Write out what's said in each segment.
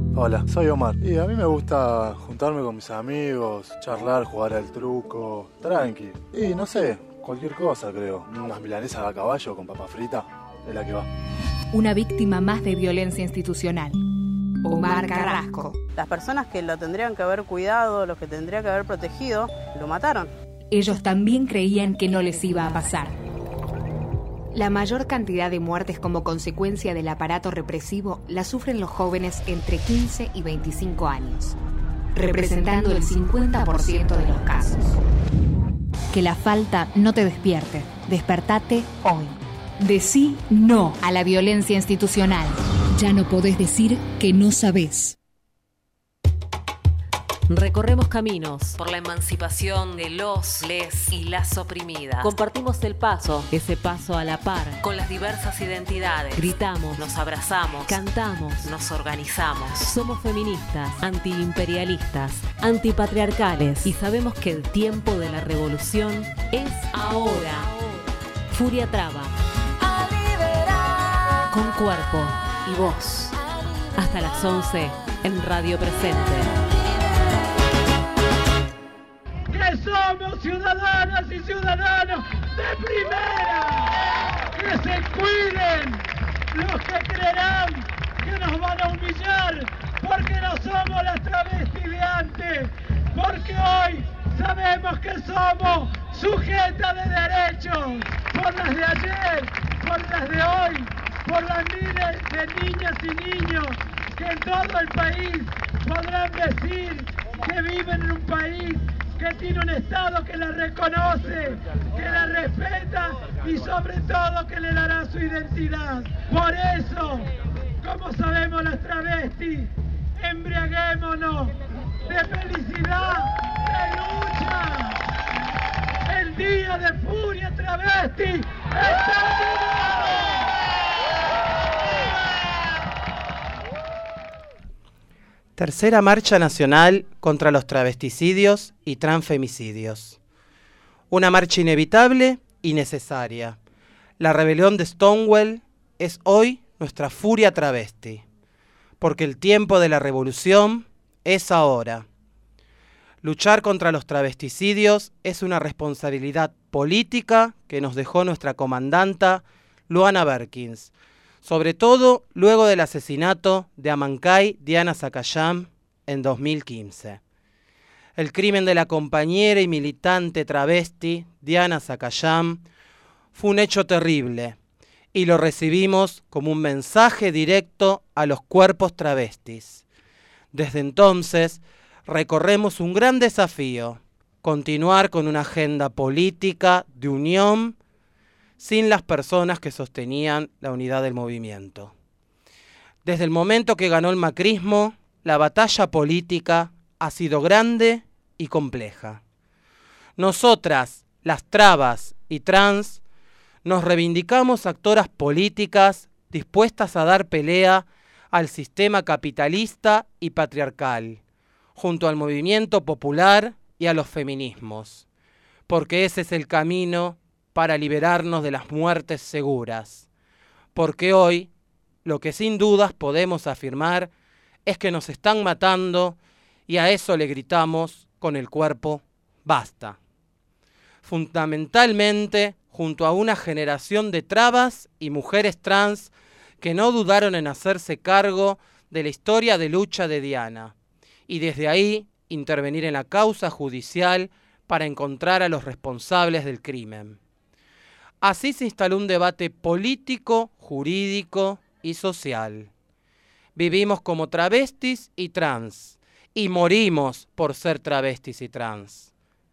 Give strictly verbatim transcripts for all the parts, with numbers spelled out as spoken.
Hola, soy Omar y a mí me gusta juntarme con mis amigos, charlar, jugar al truco, tranqui. Y no sé, cualquier cosa creo. Unas milanesas a caballo con papa frita, es la que va. Una víctima más de violencia institucional. Omar Carrasco. Las personas que lo tendrían que haber cuidado, los que tendrían que haber protegido, lo mataron. Ellos también creían que no les iba a pasar. La mayor cantidad de muertes como consecuencia del aparato represivo la sufren los jóvenes entre quince y veinticinco años, representando el cincuenta por ciento de los casos. Que la falta no te despierte. Despertate hoy. Decí no a la violencia institucional. Ya no podés decir que no sabés. Recorremos caminos por la emancipación de los, les y las oprimidas. Compartimos el paso, ese paso a la par, con las diversas identidades. Gritamos, nos abrazamos, cantamos, nos organizamos. Somos feministas, antiimperialistas, antipatriarcales y sabemos que el tiempo de la revolución es ahora. Furia Traba. Con cuerpo y voz. Hasta las once en Radio Presente. Que somos ciudadanas y ciudadanos de primera, que se cuiden los que creerán que nos van a humillar porque no somos las travestis de antes, porque hoy sabemos que somos sujetas de derechos, por las de ayer, por las de hoy, por las miles de niñas y niños que en todo el país podrán decir que viven en un país que tiene un Estado que la reconoce, que la respeta y sobre todo que le dará su identidad. Por eso, como sabemos las travestis, embriaguémonos de felicidad, de lucha. El día de furia travesti está llegado. Tercera marcha nacional contra los travesticidios y transfemicidios. Una marcha inevitable y necesaria. La rebelión de Stonewall es hoy nuestra furia travesti, porque el tiempo de la revolución es ahora. Luchar contra los travesticidios es una responsabilidad política que nos dejó nuestra comandanta Luana Berkins, sobre todo luego del asesinato de Amancay Diana Zacayán en dos mil quince. El crimen de la compañera y militante travesti Diana Zacayán fue un hecho terrible y lo recibimos como un mensaje directo a los cuerpos travestis. Desde entonces recorremos un gran desafío, continuar con una agenda política de unión sin las personas que sostenían la unidad del movimiento. Desde el momento que ganó el macrismo, la batalla política ha sido grande y compleja. Nosotras, las trabas y trans, nos reivindicamos actoras políticas dispuestas a dar pelea al sistema capitalista y patriarcal, junto al movimiento popular y a los feminismos, porque ese es el camino para liberarnos de las muertes seguras, porque hoy lo que sin dudas podemos afirmar es que nos están matando y a eso le gritamos con el cuerpo basta. Fundamentalmente junto a una generación de trabas y mujeres trans que no dudaron en hacerse cargo de la historia de lucha de Diana y desde ahí intervenir en la causa judicial para encontrar a los responsables del crimen. Así se instaló un debate político, jurídico y social. Vivimos como travestis y trans, y morimos por ser travestis y trans.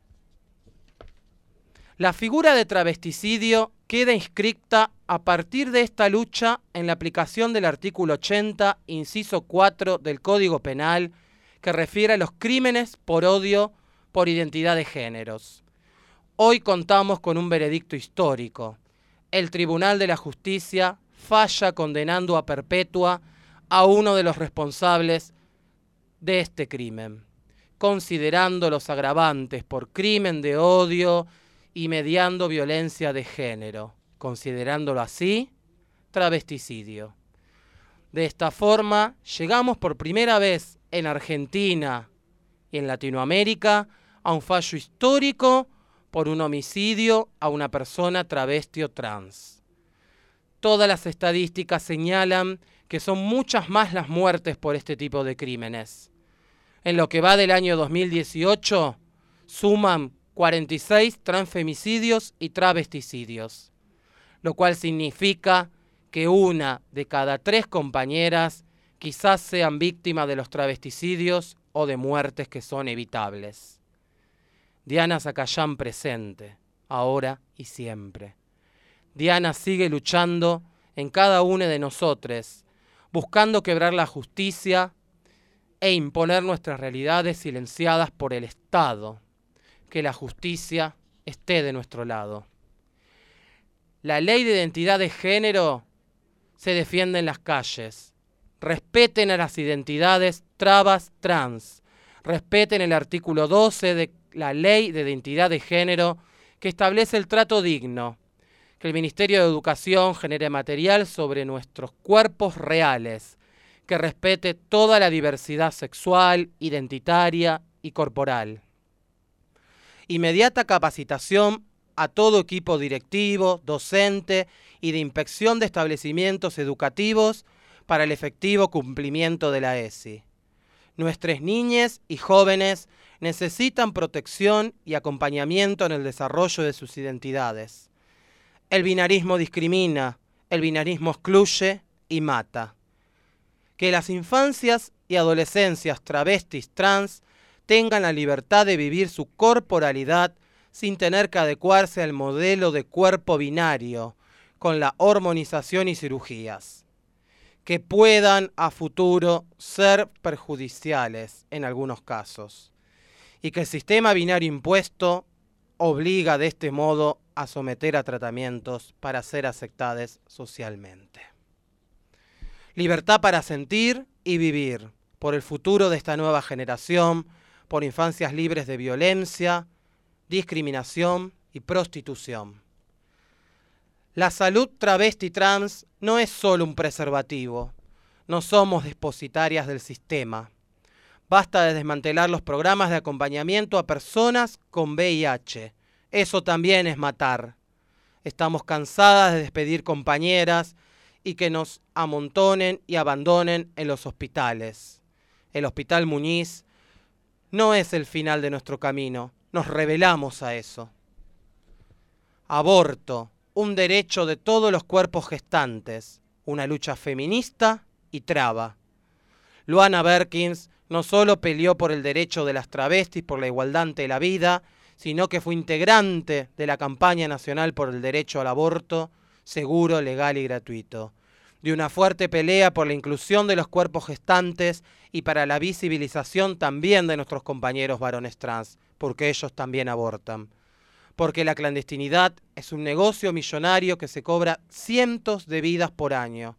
La figura de travesticidio queda inscripta a partir de esta lucha en la aplicación del artículo ochenta, inciso cuatro del Código Penal, que refiere a los crímenes por odio por identidad de géneros. Hoy contamos con un veredicto histórico. El Tribunal de la Justicia falla condenando a perpetua a uno de los responsables de este crimen, considerando los agravantes por crimen de odio y mediando violencia de género, considerándolo así travesticidio. De esta forma, llegamos por primera vez en Argentina y en Latinoamérica a un fallo histórico por un homicidio a una persona travesti o trans. Todas las estadísticas señalan que son muchas más las muertes por este tipo de crímenes. En lo que va del año dos mil dieciocho, suman cuarenta y seis transfemicidios y travesticidios, lo cual significa que una de cada tres compañeras quizás sean víctimas de los travesticidios o de muertes que son evitables. Diana Zacayán presente, ahora y siempre. Diana sigue luchando en cada uno de nosotros, buscando quebrar la justicia e imponer nuestras realidades silenciadas por el Estado. Que la justicia esté de nuestro lado. La ley de identidad de género se defiende en las calles. Respeten a las identidades trabas, trans. Respeten el artículo doce de la ley de identidad de género que establece el trato digno. Que el Ministerio de Educación genere material sobre nuestros cuerpos reales. Que respete toda la diversidad sexual, identitaria y corporal. Inmediata capacitación a todo equipo directivo, docente y de inspección de establecimientos educativos para el efectivo cumplimiento de la E S I. Nuestras niñas y jóvenes necesitan protección y acompañamiento en el desarrollo de sus identidades. El binarismo discrimina, el binarismo excluye y mata. Que las infancias y adolescencias travestis trans tengan la libertad de vivir su corporalidad sin tener que adecuarse al modelo de cuerpo binario, con la hormonización y cirugías, que puedan a futuro ser perjudiciales en algunos casos, y que el sistema binario impuesto obliga de este modo a someter a tratamientos para ser aceptados socialmente. Libertad para sentir y vivir, por el futuro de esta nueva generación, por infancias libres de violencia, discriminación y prostitución. La salud travesti trans no es solo un preservativo. No somos depositarias del sistema. Basta de desmantelar los programas de acompañamiento a personas con V I H. Eso también es matar. Estamos cansadas de despedir compañeras y que nos amontonen y abandonen en los hospitales. El Hospital Muñiz no es el final de nuestro camino. Nos rebelamos a eso. Aborto, un derecho de todos los cuerpos gestantes, una lucha feminista y traba. Luana Berkins no solo peleó por el derecho de las travestis por la igualdad ante la vida, sino que fue integrante de la campaña nacional por el derecho al aborto seguro, legal y gratuito. De una fuerte pelea por la inclusión de los cuerpos gestantes y para la visibilización también de nuestros compañeros varones trans, porque ellos también abortan. Porque la clandestinidad es un negocio millonario que se cobra cientos de vidas por año.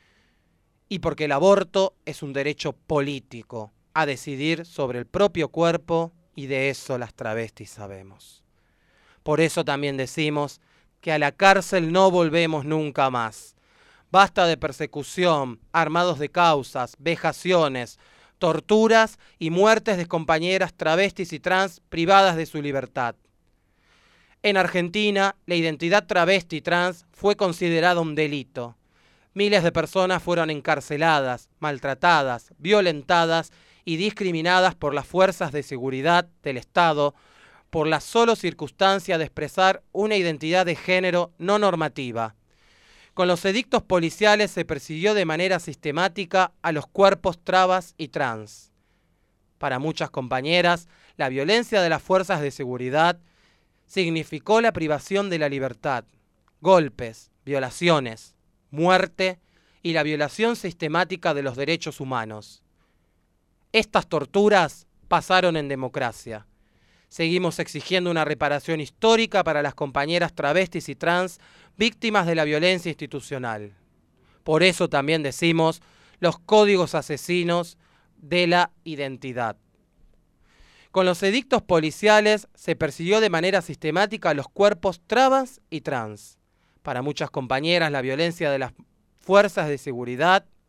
Y porque el aborto es un derecho político a decidir sobre el propio cuerpo, y de eso las travestis sabemos. Por eso también decimos que a la cárcel no volvemos nunca más. Basta de persecución, armados de causas, vejaciones, torturas y muertes de compañeras travestis y trans privadas de su libertad. En Argentina, la identidad travesti y trans fue considerada un delito. Miles de personas fueron encarceladas, maltratadas, violentadas y discriminadas por las fuerzas de seguridad del Estado por la sola circunstancia de expresar una identidad de género no normativa. Con los edictos policiales se persiguió de manera sistemática a los cuerpos trabas y trans. Para muchas compañeras, la violencia de las fuerzas de seguridad significó la privación de la libertad, golpes, violaciones, muerte y la violación sistemática de los derechos humanos. Estas torturas pasaron en democracia. Seguimos exigiendo una reparación histórica para las compañeras travestis y trans víctimas de la violencia institucional. Por eso también decimos los códigos asesinos de la identidad. Con los edictos policiales se persiguió de manera sistemática a los cuerpos trabas y trans. Para muchas compañeras, la violencia de las fuerzas de seguridad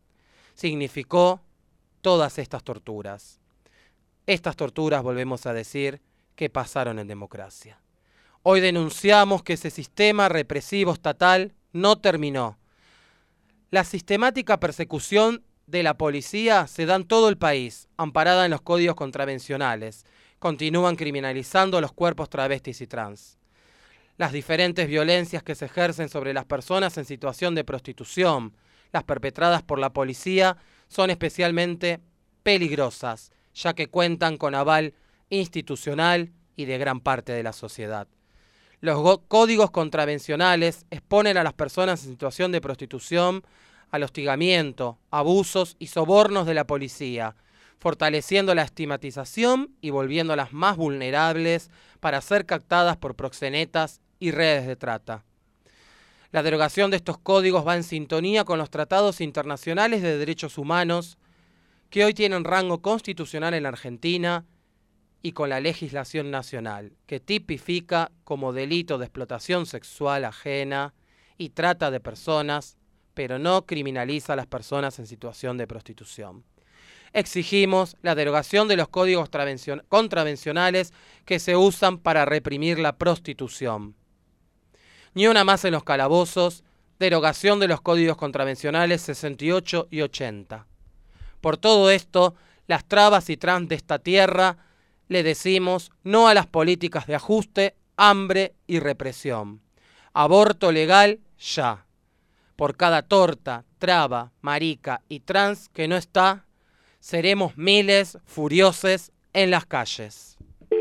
significó todas estas torturas. Estas torturas, volvemos a decir, que pasaron en democracia. Hoy denunciamos que ese sistema represivo estatal no terminó. La sistemática persecución de la policía se da en todo el país, amparada en los códigos contravencionales. Continúan criminalizando los cuerpos travestis y trans. Las diferentes violencias que se ejercen sobre las personas en situación de prostitución, las perpetradas por la policía, son especialmente peligrosas, ya que cuentan con aval institucional y de gran parte de la sociedad. Los códigos contravencionales exponen a las personas en situación de prostitución al hostigamiento, abusos y sobornos de la policía, fortaleciendo la estigmatización y volviéndolas más vulnerables para ser captadas por proxenetas y redes de trata. La derogación de estos códigos va en sintonía con los tratados internacionales de derechos humanos que hoy tienen rango constitucional en la Argentina y con la legislación nacional, que tipifica como delito de explotación sexual ajena y trata de personas, pero no criminaliza a las personas en situación de prostitución. Exigimos la derogación de los códigos contravencionales que se usan para reprimir la prostitución. Ni una más en los calabozos, derogación de los códigos contravencionales sesenta y ocho y ochenta. Por todo esto, las trabas y trans de esta tierra le decimos no a las políticas de ajuste, hambre y represión. Aborto legal ya. Por cada torta, traba, marica y trans que no está, seremos miles furiosos en las calles.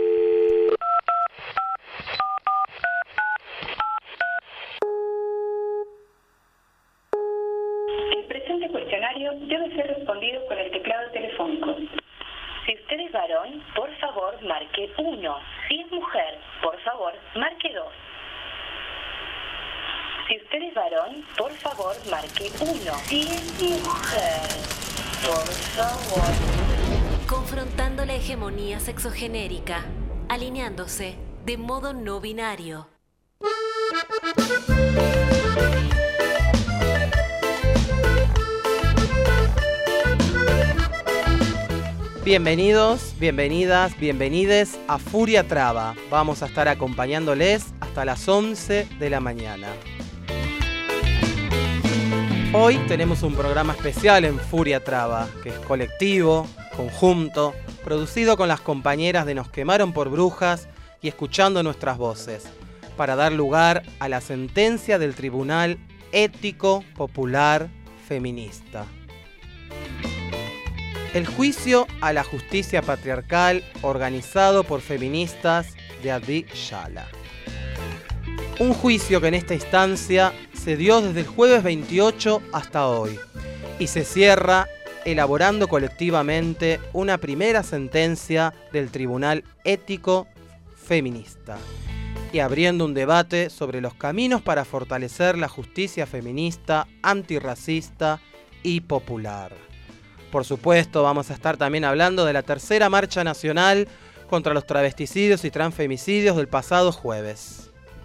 El presente cuestionario debe ser respondido con el teclado telefónico. Si usted es varón, por favor, marque uno. Si es mujer, por favor, marque dos. Si usted es varón, por favor, marque uno. Si es mujer, por favor. Confrontando la hegemonía sexogenérica, alineándose de modo no binario. Bienvenidos, bienvenidas, bienvenides a Furia Traba. Vamos a estar acompañándoles hasta las once de la mañana. Hoy tenemos un programa especial en Furia Traba, que es colectivo, conjunto, producido con las compañeras de Nos Quemaron por Brujas y escuchando nuestras voces, para dar lugar a la sentencia del Tribunal Ético Popular Feminista. El juicio a la justicia patriarcal organizado por feministas de Abdi Yala. Un juicio que en esta instancia se dio desde el jueves veintiocho hasta hoy y se cierra elaborando colectivamente una primera sentencia del Tribunal Ético Feminista y abriendo un debate sobre los caminos para fortalecer la justicia feminista, antirracista y popular. Por supuesto, vamos a estar también hablando de la tercera marcha nacional contra los travesticidios y transfemicidios del pasado jueves.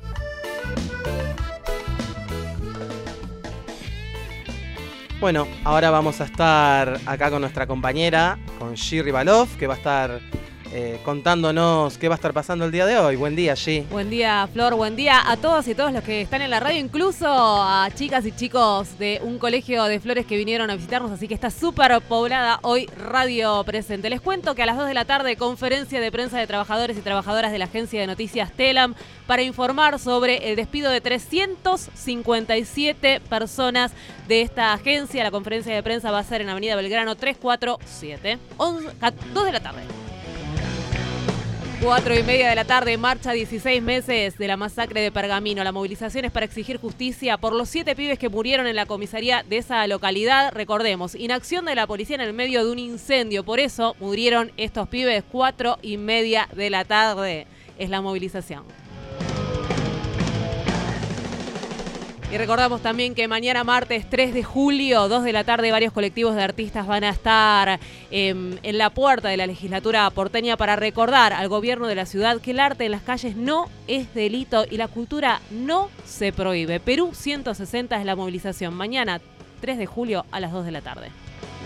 Bueno, ahora vamos a estar acá con nuestra compañera, con G. Rivalov, que va a estar eh, contándonos qué va a estar pasando el día de hoy. Buen día, G. Buen día, Flor. Buen día a todos y todos los que están en la radio, incluso a chicas y chicos de un colegio de Flores que vinieron a visitarnos, así que está súper poblada hoy Radio Presente. Les cuento que a las dos de la tarde, conferencia de prensa de trabajadores y trabajadoras de la agencia de noticias Telam para informar sobre el despido de trescientas cincuenta y siete personas de esta agencia. La conferencia de prensa va a ser en Avenida Belgrano trescientos cuarenta y siete, dos de la tarde. Cuatro y media de la tarde, marcha dieciséis meses de la masacre de Pergamino. La movilización es para exigir justicia por los siete pibes que murieron en la comisaría de esa localidad. Recordemos, inacción de la policía en el medio de un incendio. Por eso murieron estos pibes. Cuatro y media de la tarde es la movilización. Y recordamos también que mañana martes tres de julio, dos de la tarde, varios colectivos de artistas van a estar eh, en la puerta de la legislatura porteña para recordar al gobierno de la ciudad que el arte en las calles no es delito y la cultura no se prohíbe. Perú ciento sesenta es la movilización. Mañana tres de julio a las dos de la tarde.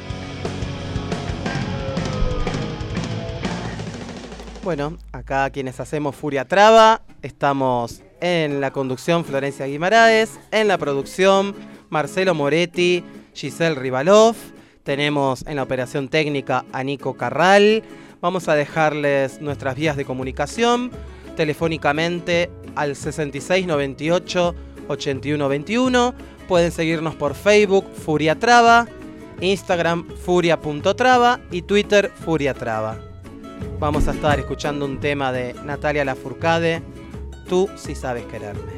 Bueno, acá quienes hacemos Furia Traba, estamos en la conducción Florencia Guimaraes, en la producción Marcelo Moretti, Giselle Rivalov, tenemos en la operación técnica a Nico Carral. Vamos a dejarles nuestras vías de comunicación telefónicamente al sesenta y seis noventa y ocho ochenta y uno veintiuno. Pueden seguirnos por Facebook Furia Traba, Instagram furia.traba y Twitter Furia Traba. Vamos a estar escuchando un tema de Natalia Lafourcade, Tú sí sabes quererme.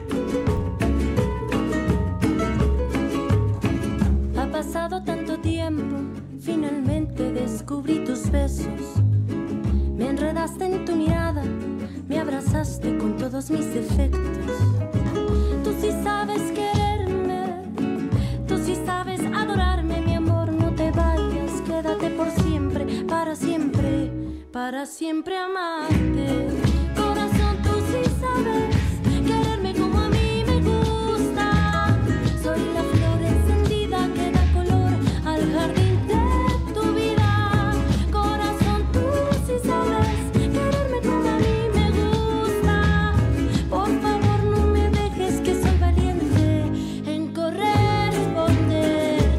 Ha pasado tanto tiempo, finalmente descubrí tus besos. Me enredaste en tu mirada, me abrazaste con todos mis defectos. Tú sí sabes quererme, tú sí sabes adorarme, mi amor, no te vayas, quédate por siempre, para siempre, para siempre amarte. Corazón, tú sí sabes quererme como a mí me gusta. Soy la flor encendida que da color al jardín de tu vida. Corazón, tú sí sabes quererme como a mí me gusta. Por favor, no me dejes, que soy valiente en corresponderte.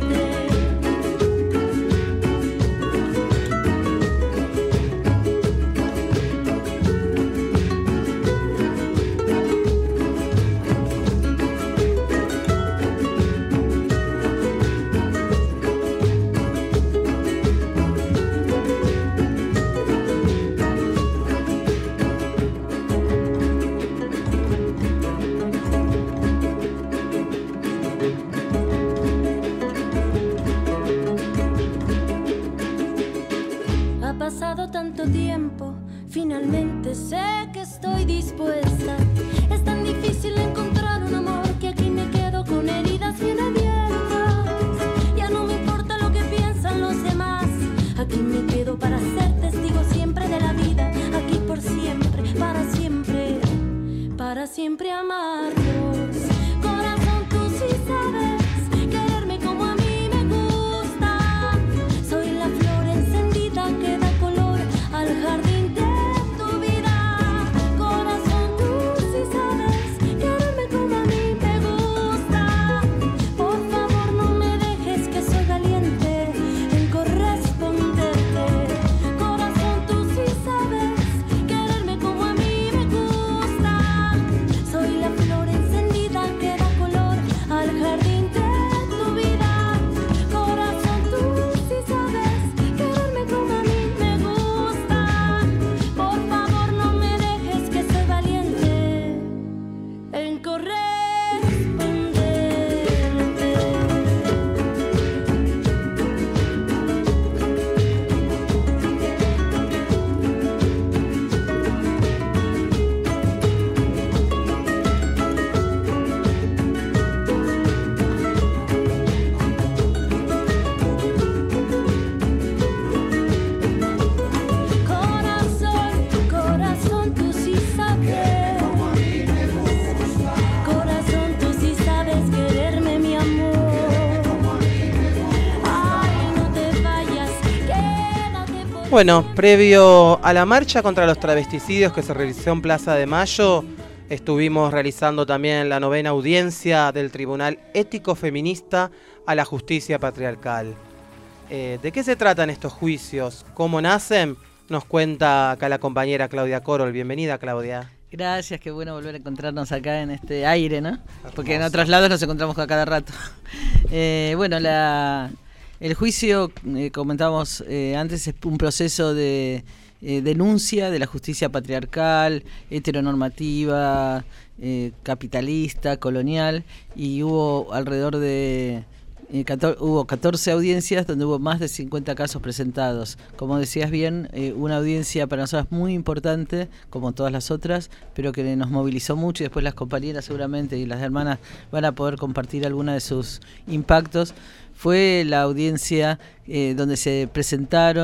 Ha pasado tanto tiempo, finalmente sé que estoy dispuesta. Es tan difícil encontrar un amor que aquí me quedo con heridas bien abiertas. Ya no me importa lo que piensan los demás, aquí me quedo para ser testigo siempre de la vida. Aquí por siempre, para siempre, para siempre amarnos. Corazón, tú sí sabes quererme como a mí me gusta. Soy la flor encendida que da color al jardín de tu vida. Corazón, tú sí sabes quererme como a mí me gusta. Por favor, no me dejes, que soy valiente en corresponderte. Corazón, tú sí sabes quererme como a mí me gusta. Soy la flor encendida que da color al jardín de tu vida. Corazón, tú sí sabes quererme como a mí me gusta. Por favor, no me dejes, que soy valiente en corresponderte. Corazón, corazón, tú sí sabes. Corazón, tú sí sabes quererme, mi amor. Ay, no te vayas, quédate por Bueno, previo a la marcha contra los travesticidios que se realizó en Plaza de Mayo, estuvimos realizando también la novena audiencia del Tribunal Ético Feminista a la Justicia Patriarcal. Eh, ¿De qué se tratan estos juicios? ¿Cómo nacen? Nos cuenta acá la compañera Claudia Corol. Bienvenida, Claudia. Gracias, qué bueno volver a encontrarnos acá en este aire, ¿no? Porque en Hermoso. otros lados nos encontramos a cada rato. Eh, bueno, la, el juicio, eh, comentábamos eh, antes, es un proceso de eh, denuncia de la justicia patriarcal, heteronormativa, eh, capitalista, colonial, y hubo alrededor de... Eh, cator- hubo catorce audiencias donde hubo más de cincuenta casos presentados. Como decías bien, eh, una audiencia para nosotros muy importante, como todas las otras, pero que nos movilizó mucho, y después las compañeras seguramente y las hermanas van a poder compartir alguna de sus impactos. Fue la audiencia eh, donde se presentaron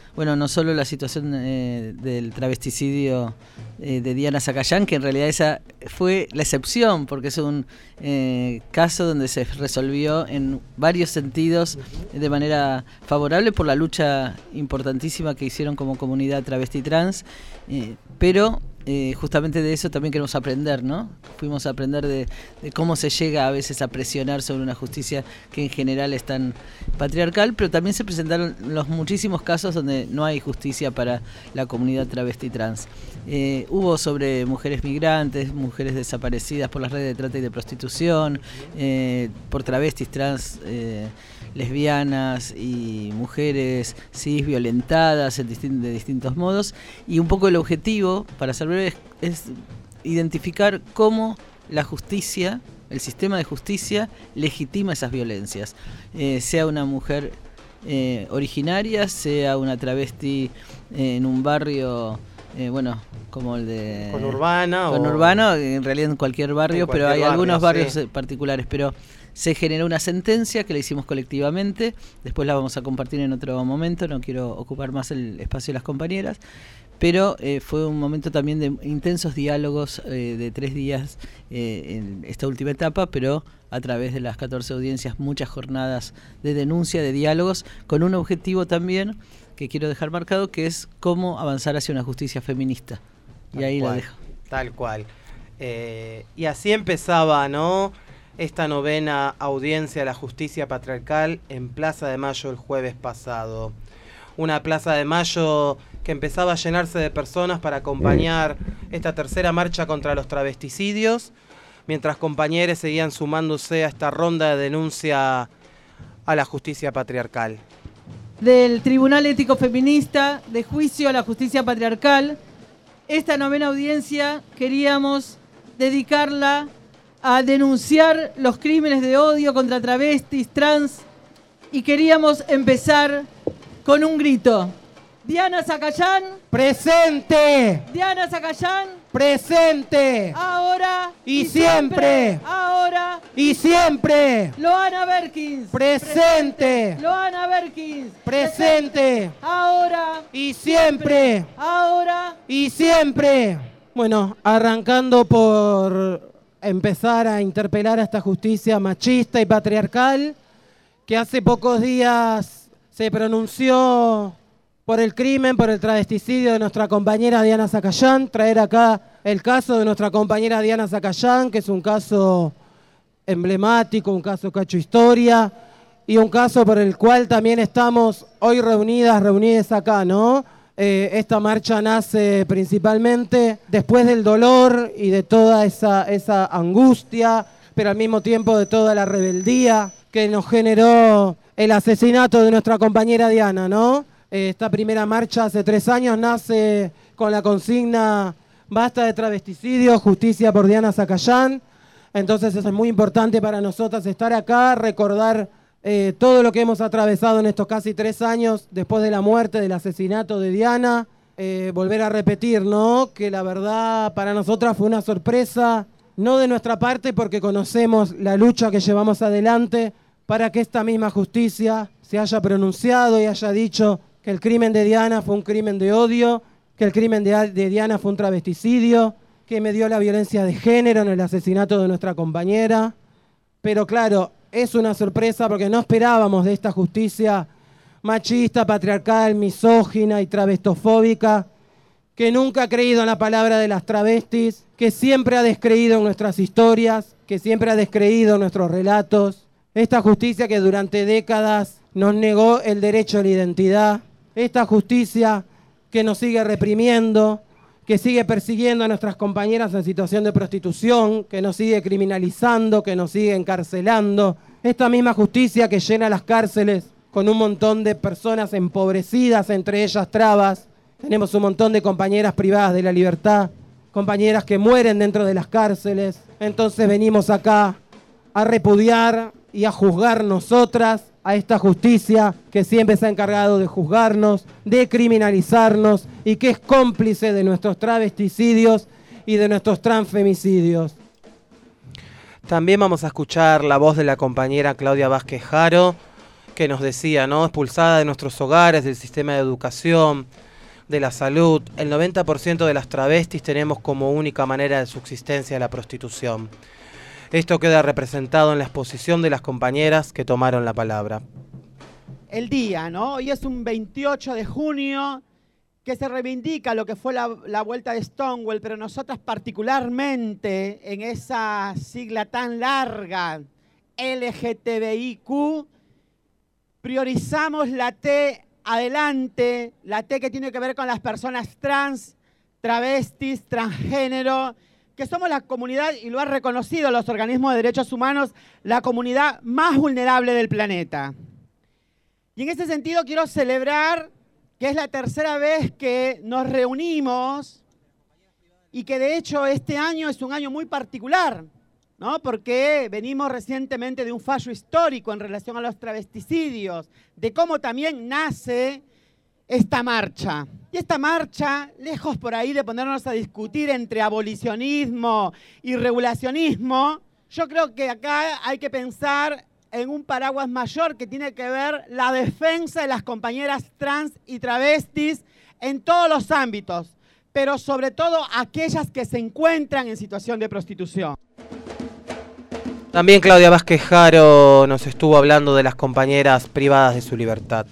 bueno, no solo la situación eh, del travesticidio eh, de Diana Zacayán, que en realidad esa fue la excepción, porque es un eh, caso donde se resolvió en varios sentidos de manera favorable por la lucha importantísima que hicieron como comunidad travesti trans, eh, pero eh, justamente de eso también queremos aprender, ¿no? Fuimos a aprender de, de cómo se llega a veces a presionar sobre una justicia que en general es tan patriarcal, pero también se presentaron los muchísimos casos donde no hay justicia para la comunidad travesti trans. Eh, hubo sobre mujeres migrantes, mujeres desaparecidas por las redes de trata y de prostitución, eh, por travestis trans, eh, lesbianas y mujeres cis violentadas en distin- de distintos modos, y un poco el objetivo, para ser breve, es, es identificar cómo la justicia, el sistema de justicia, legitima esas violencias, eh, sea una mujer eh, originaria, sea una travesti eh, en un barrio, eh, bueno, como el de conurbano, conurbano, en realidad en cualquier barrio, en cualquier pero hay barrio, algunos barrios sí. particulares, pero se generó una sentencia que la hicimos colectivamente, después la vamos a compartir en otro momento, no quiero ocupar más el espacio de las compañeras, pero eh, fue un momento también de intensos diálogos eh, de tres días eh, en esta última etapa, pero a través de las catorce audiencias, muchas jornadas de denuncia, de diálogos, con un objetivo también que quiero dejar marcado, que es cómo avanzar hacia una justicia feminista. Tal y ahí cual, la dejo. Tal cual. Eh, y así empezaba, ¿no?, esta novena audiencia de la justicia patriarcal en Plaza de Mayo el jueves pasado. Una Plaza de Mayo que empezaba a llenarse de personas para acompañar esta tercera marcha contra los travesticidios, mientras compañeros seguían sumándose a esta ronda de denuncia a la justicia patriarcal. Del Tribunal Ético Feminista, de juicio a la justicia patriarcal, esta novena audiencia queríamos dedicarla a denunciar los crímenes de odio contra travestis, trans, y queríamos empezar con un grito. Diana Zacayán. ¡Presente! Diana Zacayán. ¡Presente! Ahora y, y siempre. siempre. Ahora y siempre. Loana Berkins. Presente. Loana Berkins. Presente. Ahora y siempre. Ahora y siempre. Bueno, arrancando por empezar a interpelar a esta justicia machista y patriarcal que hace pocos días se pronunció por el crimen, por el travesticidio de nuestra compañera Diana Zacayán. Traer acá el caso de nuestra compañera Diana Zacayán, que es un caso emblemático, un caso que ha hecho historia y un caso por el cual también estamos hoy reunidas, reunidas acá, ¿no? Eh, esta marcha nace principalmente después del dolor y de toda esa, esa angustia, pero al mismo tiempo de toda la rebeldía que nos generó el asesinato de nuestra compañera Diana, ¿no? Eh, esta primera marcha hace tres años nace con la consigna basta de travesticidio, justicia por Diana Zacayán. Entonces eso es muy importante para nosotras estar acá, recordar Eh, todo lo que hemos atravesado en estos casi tres años después de la muerte, del asesinato de Diana, eh, volver a repetir, ¿no?, que la verdad para nosotras fue una sorpresa, no de nuestra parte porque conocemos la lucha que llevamos adelante para que esta misma justicia se haya pronunciado y haya dicho que el crimen de Diana fue un crimen de odio, que el crimen de, de Diana fue un travesticidio, que medió la violencia de género en el asesinato de nuestra compañera. Pero claro, es una sorpresa porque no esperábamos de esta justicia machista, patriarcal, misógina y travestofóbica, que nunca ha creído en la palabra de las travestis, que siempre ha descreído en nuestras historias, que siempre ha descreído en nuestros relatos. Esta justicia que durante décadas nos negó el derecho a la identidad. Esta justicia que nos sigue reprimiendo, que sigue persiguiendo a nuestras compañeras en situación de prostitución, que nos sigue criminalizando, que nos sigue encarcelando. Esta misma justicia que llena las cárceles con un montón de personas empobrecidas, entre ellas trabas. Tenemos un montón de compañeras privadas de la libertad, compañeras que mueren dentro de las cárceles. Entonces venimos acá a repudiar y a juzgar nosotras a esta justicia que siempre se ha encargado de juzgarnos, de criminalizarnos y que es cómplice de nuestros travesticidios y de nuestros transfemicidios. También vamos a escuchar la voz de la compañera Claudia Vázquez Jaro, que nos decía, ¿no? Expulsada de nuestros hogares, del sistema de educación, de la salud, el noventa por ciento de las travestis tenemos como única manera de subsistencia la prostitución. Esto queda representado en la exposición de las compañeras que tomaron la palabra. El día, ¿no? Hoy es un veintiocho de junio que se reivindica lo que fue la, la vuelta de Stonewall, pero nosotras particularmente en esa sigla tan larga, L G T B I Q, priorizamos la T adelante, la T que tiene que ver con las personas trans, travestis, transgénero, que somos la comunidad, y lo han reconocido los organismos de derechos humanos, la comunidad más vulnerable del planeta. Y en ese sentido quiero celebrar que es la tercera vez que nos reunimos y que de hecho este año es un año muy particular, ¿no? Porque venimos recientemente de un fallo histórico en relación a los travesticidios, de cómo también nace esta marcha. Y esta marcha, lejos por ahí de ponernos a discutir entre abolicionismo y regulacionismo, yo creo que acá hay que pensar en un paraguas mayor que tiene que ver la defensa de las compañeras trans y travestis en todos los ámbitos, pero sobre todo aquellas que se encuentran en situación de prostitución. También Claudia Vázquez Jaro nos estuvo hablando de las compañeras privadas de su libertad.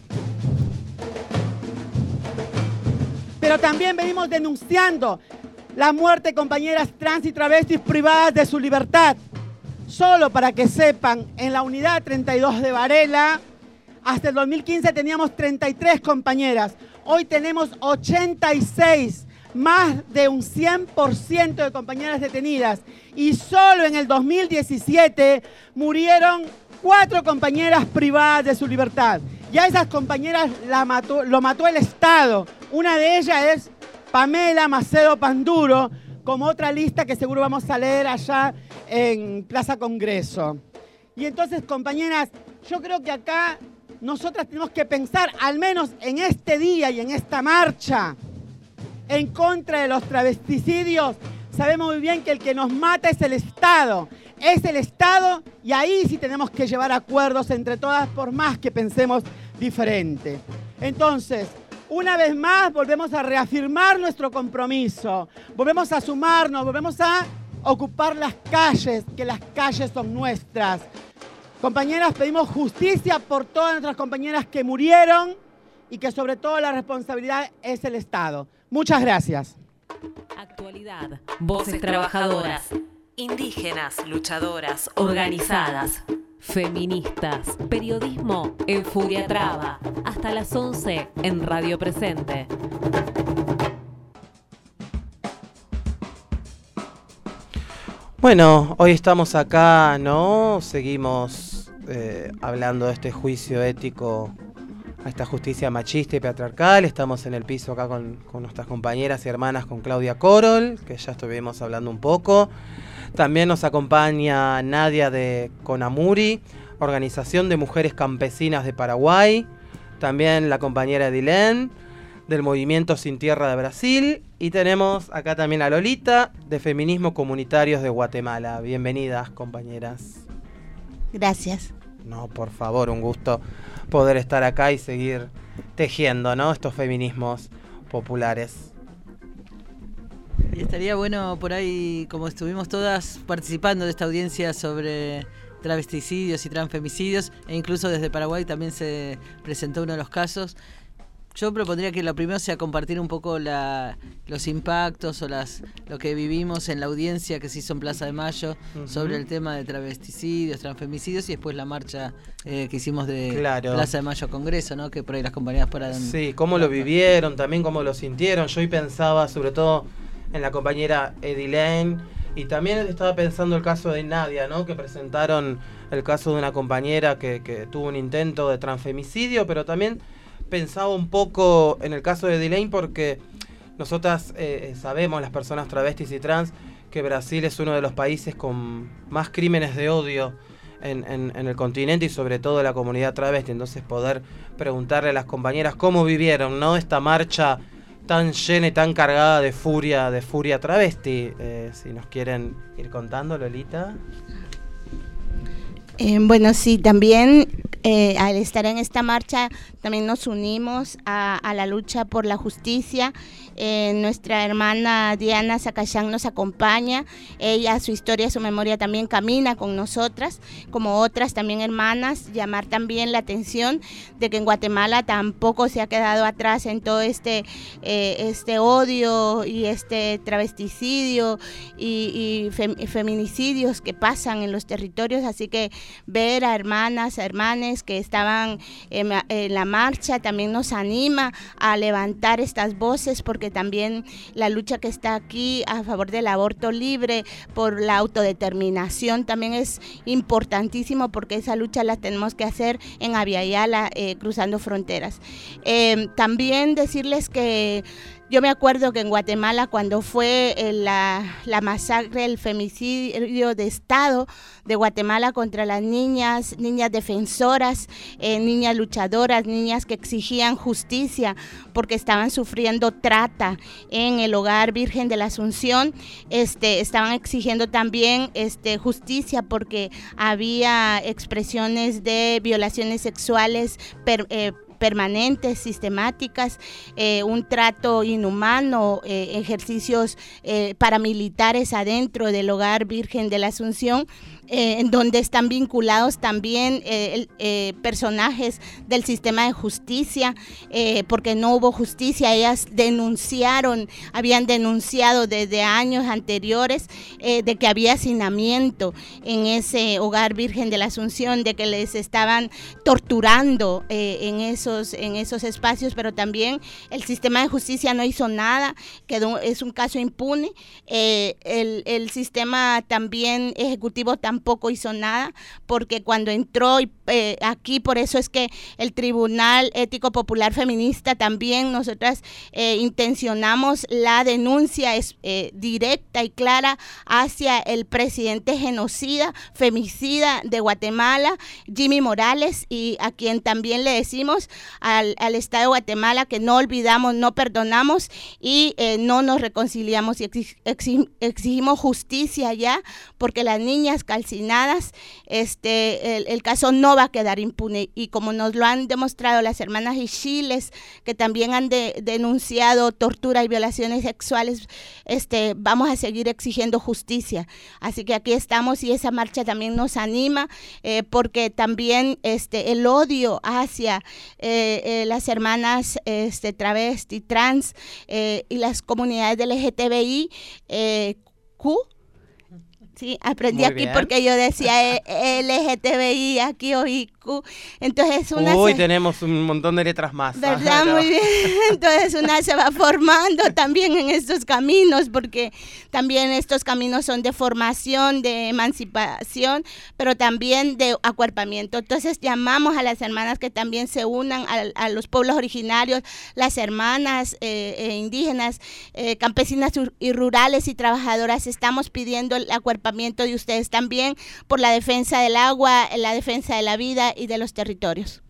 Pero también venimos denunciando la muerte de compañeras trans y travestis privadas de su libertad. Solo para que sepan, en la unidad treinta y dos de Varela, hasta el dos mil quince teníamos treinta y tres compañeras. Hoy tenemos ochenta y seis, más de un cien por ciento de compañeras detenidas. Y solo en el dos mil diecisiete murieron cuatro compañeras privadas de su libertad. Y a esas compañeras la mató, lo mató el Estado. Una de ellas es Pamela Macedo Panduro, como otra lista que seguro vamos a leer allá en Plaza Congreso. Y entonces, compañeras, yo creo que acá nosotras tenemos que pensar, al menos en este día y en esta marcha, en contra de los travesticidios. Sabemos muy bien que el que nos mata es el Estado. Es el Estado y ahí sí tenemos que llevar acuerdos entre todas por más que pensemos diferente. Entonces, una vez más volvemos a reafirmar nuestro compromiso, volvemos a sumarnos, volvemos a ocupar las calles, que las calles son nuestras. Compañeras, pedimos justicia por todas nuestras compañeras que murieron y que sobre todo la responsabilidad es el Estado. Muchas gracias. Actualidad, voces trabajadoras, indígenas, luchadoras, organizadas, feministas, periodismo en Furia Traba, hasta las once en Radio Presente. Bueno, hoy estamos acá, ¿no? Seguimos eh, hablando de este juicio ético a esta justicia machista y patriarcal. Estamos en el piso acá con, con nuestras compañeras y hermanas, con Claudia Corol, que ya estuvimos hablando un poco. También nos acompaña Nadia de Conamuri, Organización de Mujeres Campesinas de Paraguay. También la compañera Edilén, del Movimiento Sin Tierra de Brasil. Y tenemos acá también a Lolita, de Feminismo Comunitarios de Guatemala. Bienvenidas, compañeras. Gracias. No, por favor, un gusto poder estar acá y seguir tejiendo, ¿no?, estos feminismos populares. Y estaría bueno por ahí, como estuvimos todas participando de esta audiencia sobre travesticidios y transfemicidios, e incluso desde Paraguay también se presentó uno de los casos. Yo propondría que lo primero sea compartir un poco la, los impactos o las lo que vivimos en la audiencia que se hizo en Plaza de Mayo uh-huh. sobre el tema de travesticidios, transfemicidios, y después la marcha eh, que hicimos de claro. Plaza de Mayo a Congreso, ¿no? Que por ahí las compañeras puedan... Sí, cómo lo vivieron, también cómo lo sintieron. Yo hoy pensaba sobre todo en la compañera Edilén, y también estaba pensando el caso de Nadia, ¿no? Que presentaron el caso de una compañera que, que tuvo un intento de transfemicidio, pero también pensaba un poco en el caso de Edilén, porque nosotras eh, sabemos, las personas travestis y trans, que Brasil es uno de los países con más crímenes de odio en, en, en el continente, y sobre todo la comunidad travesti. Entonces poder preguntarle a las compañeras cómo vivieron, ¿no?, esta marcha tan llena y tan cargada de furia, de furia travesti. Eh, si nos quieren ir contando, Lolita. Eh, bueno, sí, también Eh, al estar en esta marcha también nos unimos a, a la lucha por la justicia. Eh, nuestra hermana Diana Zacayán nos acompaña, ella, su historia, su memoria también camina con nosotras, como otras también hermanas, llamar también la atención de que en Guatemala tampoco se ha quedado atrás en todo este, eh, este odio y este travesticidio y, y fem, feminicidios que pasan en los territorios, así que ver a hermanas, a hermanes que estaban en, en la marcha también nos anima a levantar estas voces, porque también la lucha que está aquí a favor del aborto libre, por la autodeterminación, también es importantísimo, porque esa lucha la tenemos que hacer en Aviala, eh, cruzando fronteras. Eh, también decirles que yo me acuerdo que en Guatemala, cuando fue la, la masacre, el femicidio de Estado de Guatemala contra las niñas, niñas defensoras, eh, niñas luchadoras, niñas que exigían justicia porque estaban sufriendo trata en el Hogar Virgen de la Asunción, este, estaban exigiendo también este, justicia porque había expresiones de violaciones sexuales per, eh, permanentes, sistemáticas, eh, un trato inhumano, eh, ejercicios eh, paramilitares adentro del Hogar Virgen de la Asunción, eh, en donde están vinculados también eh, eh, personajes del sistema de justicia, eh, porque no hubo justicia. Ellas denunciaron, habían denunciado desde años anteriores eh, de que había hacinamiento en ese Hogar Virgen de la Asunción, de que les estaban torturando eh, en esos, en esos espacios, pero también el sistema de justicia no hizo nada, quedó, es un caso impune. Eh, el, el sistema también ejecutivo también tampoco hizo nada, porque cuando entró eh, aquí, por eso es que el Tribunal Ético Popular Feminista también nosotras eh, intencionamos la denuncia es, eh, directa y clara hacia el presidente genocida, femicida de Guatemala, Jimmy Morales, y a quien también le decimos al, al Estado de Guatemala que no olvidamos, no perdonamos y eh, no nos reconciliamos, y exig, exig, exigimos justicia ya, porque las niñas calcinadas, este, el, el caso no va a quedar impune, y como nos lo han demostrado las hermanas Ishiles, que también han de, denunciado tortura y violaciones sexuales, este, vamos a seguir exigiendo justicia. Así que aquí estamos, y esa marcha también nos anima, eh, porque también este, el odio hacia eh, eh, las hermanas este, travesti, trans eh, y las comunidades L G T B I eh, Q. Sí, aprendí Muy aquí bien. Porque yo decía L G T B I aquí o I Q. Entonces una Uy, se... tenemos un montón de letras más. ¿Verdad? Muy bien. Entonces una se va formando también en estos caminos, porque también estos caminos son de formación, de emancipación, pero también de acuerpamiento. Entonces llamamos a las hermanas que también se unan a, a los pueblos originarios, las hermanas eh, eh, indígenas, eh, campesinas y rurales y trabajadoras. Estamos pidiendo el acuerpamiento de ustedes también por la defensa del agua, la defensa de la vida y de los territorios.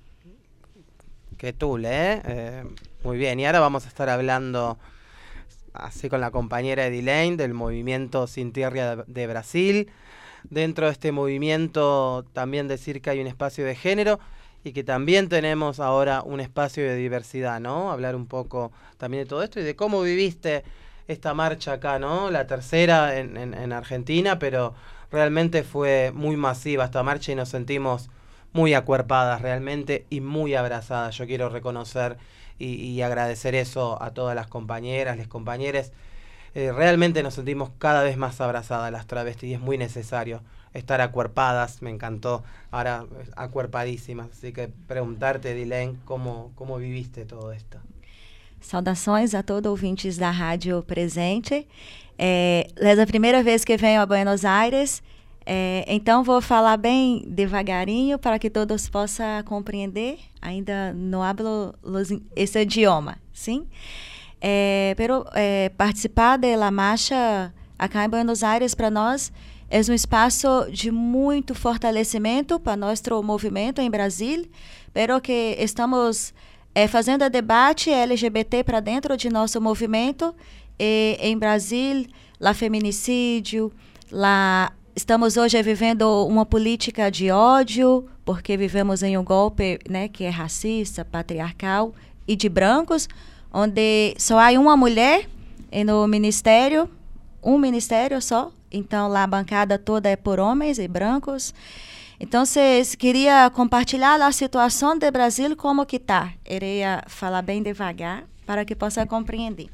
Qué tul, ¿eh? eh muy bien, y ahora vamos a estar hablando así con la compañera Edilene del movimiento Sin Tierra de Brasil. Dentro de este movimiento también decir que hay un espacio de género y que también tenemos ahora un espacio de diversidad, ¿no? Hablar un poco también de todo esto y de cómo viviste esta marcha acá, ¿no? La tercera en, en, en Argentina, pero realmente fue muy masiva esta marcha y nos sentimos muy acuerpadas realmente y muy abrazadas. Yo quiero reconocer y, y agradecer eso a todas las compañeras, les compañeros. Eh, realmente nos sentimos cada vez más abrazadas las travestis y es muy necesario estar acuerpadas. Me encantó, ahora acuerpadísimas. Así que preguntarte, Edilene, ¿cómo, cómo viviste todo esto? Saudações a todos ouvintes da Rádio Presente. É, é a primeira vez que venho a Buenos Aires, é, então vou falar bem devagarinho para que todos possam compreender. Ainda não hablo los, esse idioma, sim? É, pero é, participar da marcha acá em Buenos Aires para nós é um espaço de muito fortalecimento para nosso movimento em Brasil, pero que estamos É, fazendo a debate L G B T para dentro de nosso movimento. E, em Brasil, lá feminicídio, lá estamos hoje vivendo uma política de ódio, porque vivemos em um golpe, né, que é racista, patriarcal e de brancos, onde só há uma mulher no ministério, um ministério só, então lá a bancada toda é por homens e brancos. Então, vocês queria compartilhar a situação do Brasil como que está. Iria falar bem devagar para que possa compreender.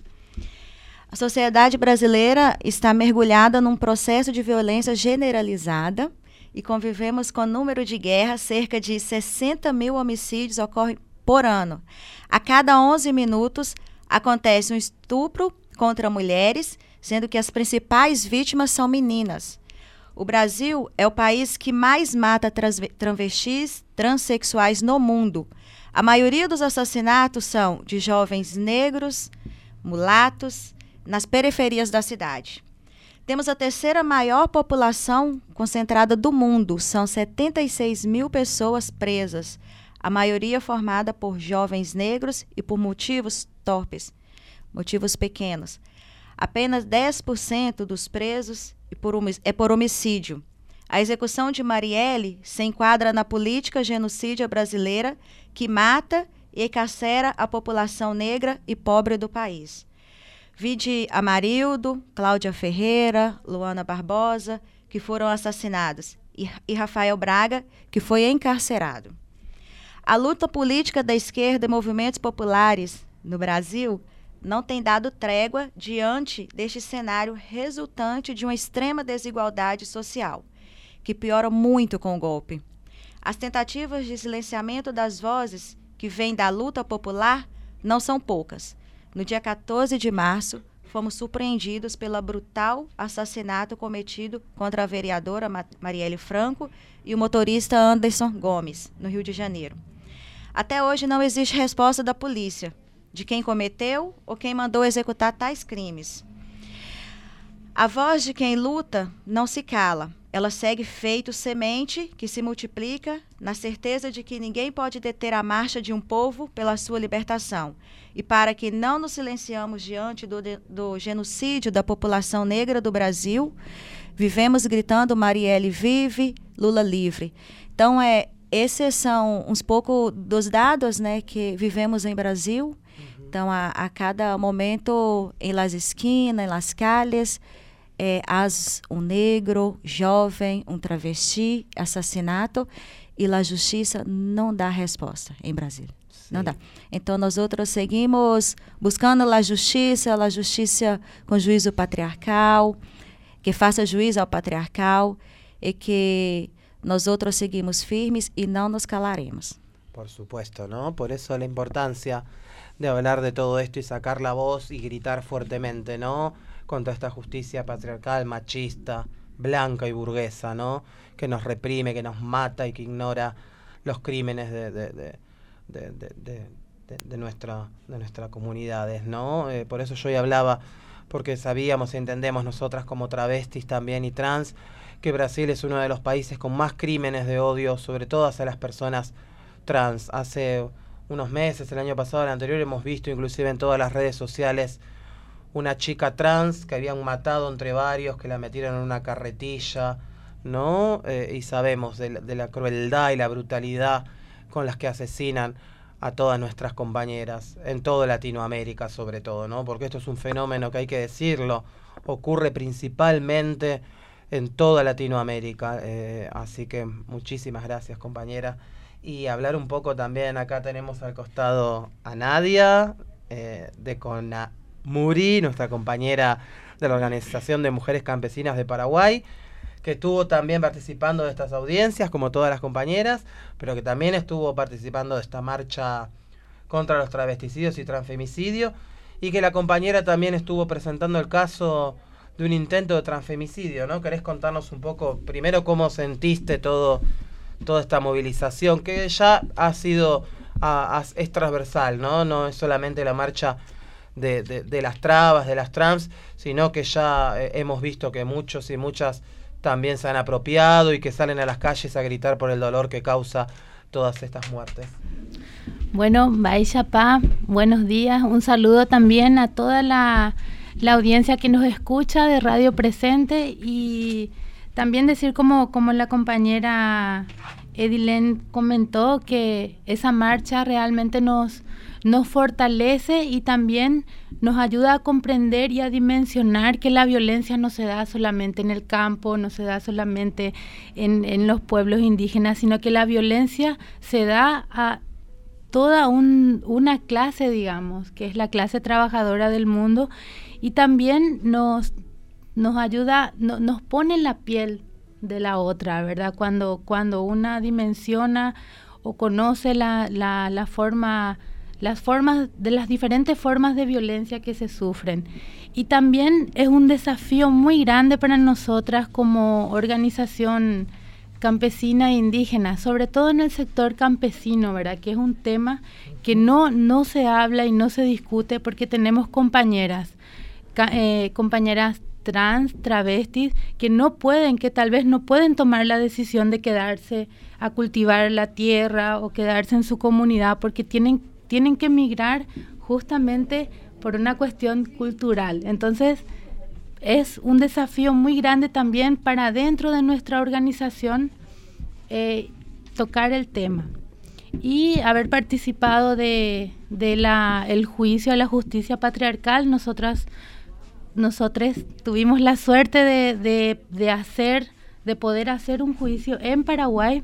A sociedade brasileira está mergulhada num processo de violência generalizada e convivemos com número de guerras, cerca de sessenta mil homicídios ocorrem por ano. A cada onze minutos acontece um estupro contra mulheres, sendo que as principais vítimas são meninas. O Brasil é o país que mais mata travestis, transexuais no mundo. A maioria dos assassinatos são de jovens negros, mulatos, nas periferias da cidade. Temos a terceira maior população concentrada do mundo, são setenta e seis mil pessoas presas, a maioria formada por jovens negros e por motivos torpes, motivos pequenos. Apenas dez por cento dos presos é por homicídio. A execução de Marielle se enquadra na política genocídia brasileira que mata e encarcera a população negra e pobre do país. Vide Amarildo, Cláudia Ferreira, Luana Barbosa, que foram assassinados, e, e Rafael Braga, que foi encarcerado. A luta política da esquerda e movimentos populares no Brasil não tem dado trégua diante deste cenário resultante de uma extrema desigualdade social, que piora muito com o golpe. As tentativas de silenciamento das vozes que vêm da luta popular não são poucas. No dia quatorze de março, fomos surpreendidos pelo brutal assassinato cometido contra a vereadora Marielle Franco e o motorista Anderson Gomes, no Rio de Janeiro. Até hoje não existe resposta da polícia de quem cometeu ou quem mandou executar tais crimes. A voz de quem luta não se cala. Ela segue feito semente que se multiplica na certeza de que ninguém pode deter a marcha de um povo pela sua libertação. E para que não nos silenciamos diante do, do genocídio da população negra do Brasil, vivemos gritando Marielle vive, Lula livre. Então, é, esses são uns poucos dos dados, né, que vivemos em Brasil. Uhum. Então, a, a cada momento, em las esquinas, em las calles, É, as, um negro, jovem, um travesti, assassinato, e a justiça não dá resposta em Brasília. Sim. Não dá. Então, nós outros seguimos buscando a justiça, a justiça com juízo patriarcal, que faça juízo ao patriarcal, e que nós outros seguimos firmes e não nos calaremos. Por supuesto, ¿no? Por eso la importancia de hablar de todo esto y sacar la voz y gritar fuertemente, ¿no? Contra esta justicia patriarcal, machista, blanca y burguesa, ¿no? Que nos reprime, que nos mata y que ignora los crímenes de, de, de, de, de, de, de, de, nuestra, de nuestras comunidades, ¿no? Eh, por eso yo hoy hablaba, porque sabíamos y entendemos nosotras como travestis también y trans, que Brasil es uno de los países con más crímenes de odio, sobre todo hacia las personas trans. Hace unos meses, el año pasado, el anterior, hemos visto inclusive en todas las redes sociales una chica trans que habían matado entre varios, que la metieron en una carretilla, ¿no? Eh, y sabemos de la, de la crueldad y la brutalidad con las que asesinan a todas nuestras compañeras, en toda Latinoamérica sobre todo, ¿no? Porque esto es un fenómeno que hay que decirlo, ocurre principalmente en toda Latinoamérica, eh, así que muchísimas gracias, compañera. Y hablar un poco también, acá tenemos al costado a Nadia, eh, de Cona Muri, nuestra compañera de la Organización de Mujeres Campesinas de Paraguay, que estuvo también participando de estas audiencias, como todas las compañeras, pero que también estuvo participando de esta marcha contra los travesticidios y transfemicidio, y que la compañera también estuvo presentando el caso de un intento de transfemicidio, ¿no? ¿Querés contarnos un poco, primero, cómo sentiste todo, toda esta movilización, que ya ha sido, a, a, es transversal, ¿no? No es solamente la marcha De, de, de las trabas, de las trans, sino que ya eh, hemos visto que muchos y muchas también se han apropiado y que salen a las calles a gritar por el dolor que causa todas estas muertes. Bueno, Baixapá, buenos días. Un saludo también a toda la, la audiencia que nos escucha de Radio Presente y también decir como, como la compañera Edilén comentó, que esa marcha realmente nos, nos fortalece y también nos ayuda a comprender y a dimensionar que la violencia no se da solamente en el campo, no se da solamente en, en los pueblos indígenas, sino que la violencia se da a toda un, una clase, digamos, que es la clase trabajadora del mundo, y también nos, nos ayuda, no, nos pone en la piel de la otra, ¿verdad? Cuando, cuando una dimensiona o conoce la, la, la forma, las formas, de las diferentes formas de violencia que se sufren. Y también es un desafío muy grande para nosotras como organización campesina e indígena, sobre todo en el sector campesino, ¿verdad? Que es un tema que no, no se habla y no se discute porque tenemos compañeras, ca- eh, compañeras trans, travestis, que no pueden, que tal vez no pueden tomar la decisión de quedarse a cultivar la tierra o quedarse en su comunidad porque tienen, tienen que emigrar justamente por una cuestión cultural. Entonces, es un desafío muy grande también para dentro de nuestra organización eh, tocar el tema. Y haber participado de, de la, el juicio a la justicia patriarcal, nosotras nosotros tuvimos la suerte de, de, de hacer, de poder hacer un juicio en Paraguay,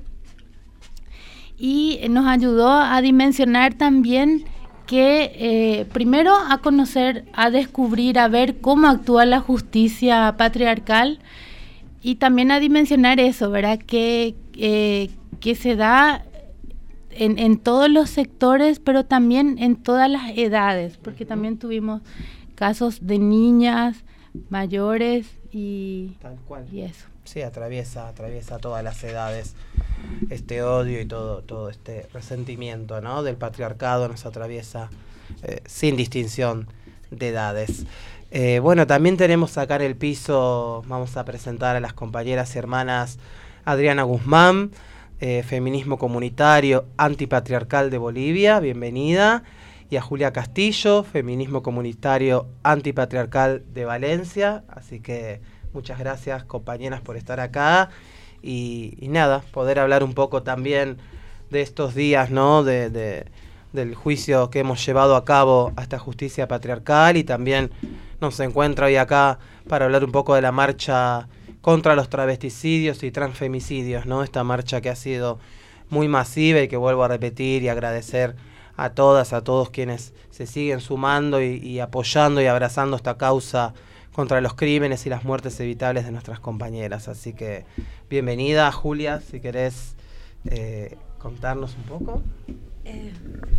y nos ayudó a dimensionar también que eh, primero a conocer, a descubrir, a ver cómo actúa la justicia patriarcal, y también a dimensionar eso, ¿verdad? Que, eh, que se da en, en todos los sectores, pero también en todas las edades, porque también tuvimos casos de niñas, mayores y, Tal cual. y eso. Sí, atraviesa, atraviesa todas las edades, este odio y todo, todo este resentimiento, ¿no? Del patriarcado nos atraviesa eh, sin distinción de edades. Eh, bueno, también tenemos acá en el piso, vamos a presentar a las compañeras y hermanas Adriana Guzmán, eh, Feminismo Comunitario Antipatriarcal de Bolivia, bienvenida. Y a Julia Castillo, Feminismo Comunitario Antipatriarcal de Valencia. Así que muchas gracias, compañeras, por estar acá. Y, y nada, poder hablar un poco también de estos días, ¿no? De, de, del juicio que hemos llevado a cabo a esta justicia patriarcal, y también nos encuentra hoy acá para hablar un poco de la marcha contra los travesticidios y transfemicidios, ¿no? Esta marcha que ha sido muy masiva y que vuelvo a repetir y agradecer a todas, a todos quienes se siguen sumando y, y apoyando y abrazando esta causa contra los crímenes y las muertes evitables de nuestras compañeras. Así que bienvenida, Julia, si querés eh, contarnos un poco. Eh,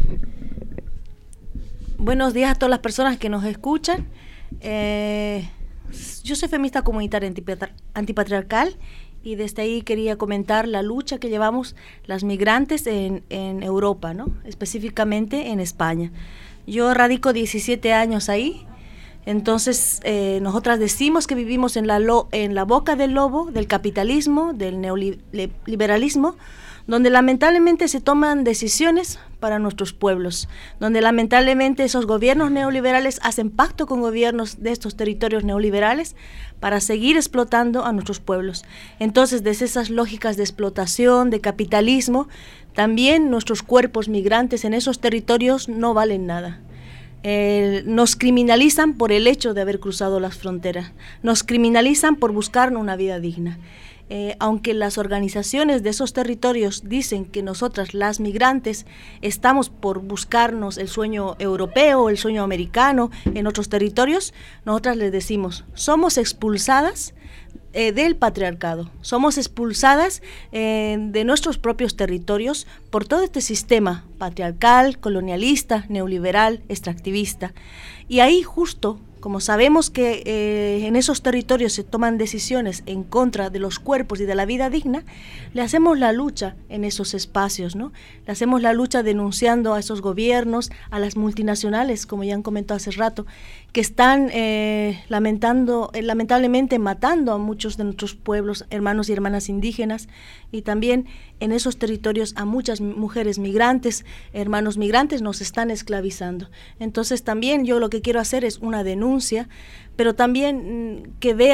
buenos días a todas las personas que nos escuchan. Eh, yo soy feminista comunitaria antipatri- antipatriarcal, y desde ahí quería comentar la lucha que llevamos las migrantes en, en Europa, ¿no? Específicamente en España. Yo radico diecisiete años ahí, entonces eh, nosotras decimos que vivimos en la, lo, en la boca del lobo, del capitalismo, del neoliberalismo, donde lamentablemente se toman decisiones para nuestros pueblos, donde lamentablemente esos gobiernos neoliberales hacen pacto con gobiernos de estos territorios neoliberales para seguir explotando a nuestros pueblos. Entonces, desde esas lógicas de explotación, de capitalismo, también nuestros cuerpos migrantes en esos territorios no valen nada. Eh, nos criminalizan por el hecho de haber cruzado las fronteras, nos criminalizan por buscar una vida digna. Eh, aunque las organizaciones de esos territorios dicen que nosotras, las migrantes, estamos por buscarnos el sueño europeo, el sueño americano en otros territorios, nosotras les decimos, somos expulsadas eh, del patriarcado, somos expulsadas eh, de nuestros propios territorios por todo este sistema patriarcal, colonialista, neoliberal, extractivista. Y ahí justo, como sabemos que eh, en esos territorios se toman decisiones en contra de los cuerpos y de la vida digna, le hacemos la lucha en esos espacios, ¿no? Le hacemos la lucha denunciando a esos gobiernos, a las multinacionales, como ya han comentado hace rato, que están eh, lamentando, eh, lamentablemente matando a muchos de nuestros pueblos, hermanos y hermanas indígenas, y también en esos territorios a muchas mujeres migrantes, hermanos migrantes, nos están esclavizando. Entonces también yo lo que quiero hacer es una denuncia, pero también mm, que vean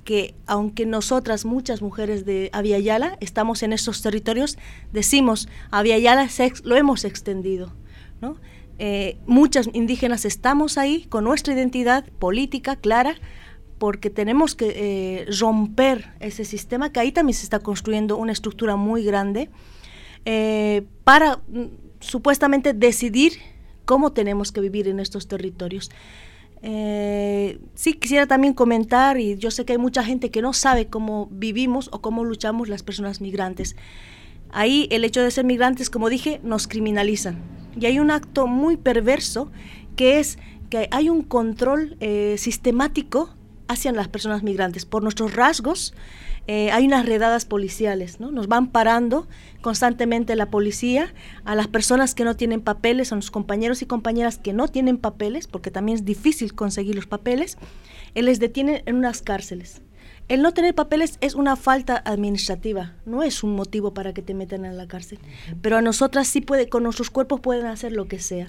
que aunque nosotras, muchas mujeres de Abya Yala, estamos en estos territorios, decimos, Abya Yala se, lo hemos extendido, ¿no? Eh, muchas indígenas estamos ahí con nuestra identidad política clara, porque tenemos que eh, romper ese sistema, que ahí también se está construyendo una estructura muy grande, eh, para mm, supuestamente decidir cómo tenemos que vivir en estos territorios. Eh, sí, quisiera también comentar, y yo sé que hay mucha gente que no sabe cómo vivimos o cómo luchamos las personas migrantes. Ahí el hecho de ser migrantes, como dije, nos criminalizan. Y hay un acto muy perverso, que es que hay un control eh, sistemático hacia las personas migrantes. Por nuestros rasgos, eh, hay unas redadas policiales, ¿no? Nos van parando constantemente la policía a las personas que no tienen papeles, a los compañeros y compañeras que no tienen papeles, porque también es difícil conseguir los papeles, él les detienen en unas cárceles. El no tener papeles es una falta administrativa, no es un motivo para que te metan en la cárcel, pero a nosotras sí puede, con nuestros cuerpos pueden hacer lo que sea.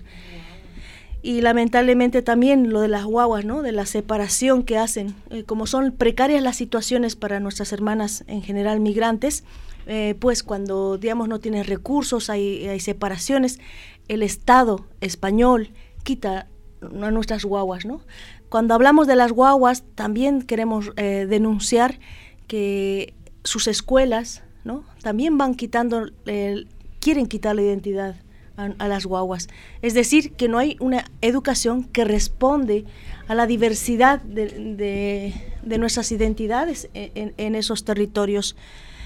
Y lamentablemente también lo de las guaguas, ¿no? De la separación que hacen, eh, como son precarias las situaciones para nuestras hermanas en general migrantes, eh, pues cuando, digamos, no tienes recursos, hay, hay separaciones, el Estado español quita a nuestras guaguas, ¿no? Cuando hablamos de las guaguas, también queremos eh, denunciar que sus escuelas, ¿no? También van quitando, eh, quieren quitar la identidad a, a las guaguas. Es decir, que no hay una educación que responde a la diversidad de, de, de nuestras identidades en, en esos territorios.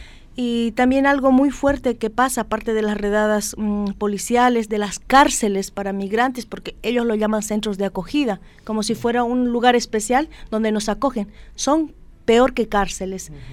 Y también algo muy fuerte que pasa, aparte de las redadas mmm, policiales, de las cárceles para migrantes, porque ellos lo llaman centros de acogida, como si fuera un lugar especial donde nos acogen. Son peor que cárceles. Uh-huh.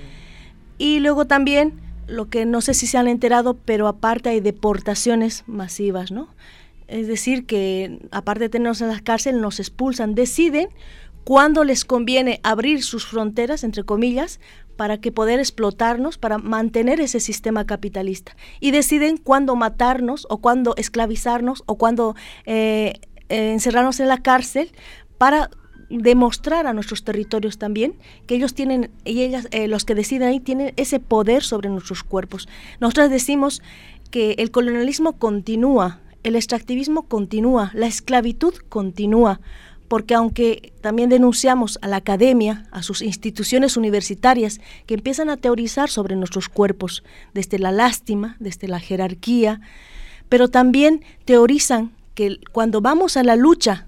Y luego también, lo que no sé si se han enterado, pero aparte hay deportaciones masivas, ¿no? Es decir, que aparte de tenernos en las cárceles, nos expulsan, deciden cuándo les conviene abrir sus fronteras, entre comillas, para que poder explotarnos, para mantener ese sistema capitalista. Y deciden cuándo matarnos, o cuándo esclavizarnos, o cuándo eh, eh, encerrarnos en la cárcel, para demostrar a nuestros territorios también que ellos tienen, y ellas, eh, los que deciden ahí, tienen ese poder sobre nuestros cuerpos. Nosotros decimos que el colonialismo continúa, el extractivismo continúa, la esclavitud continúa, porque aunque también denunciamos a la academia, a sus instituciones universitarias, que empiezan a teorizar sobre nuestros cuerpos, desde la lástima, desde la jerarquía, pero también teorizan que cuando vamos a la lucha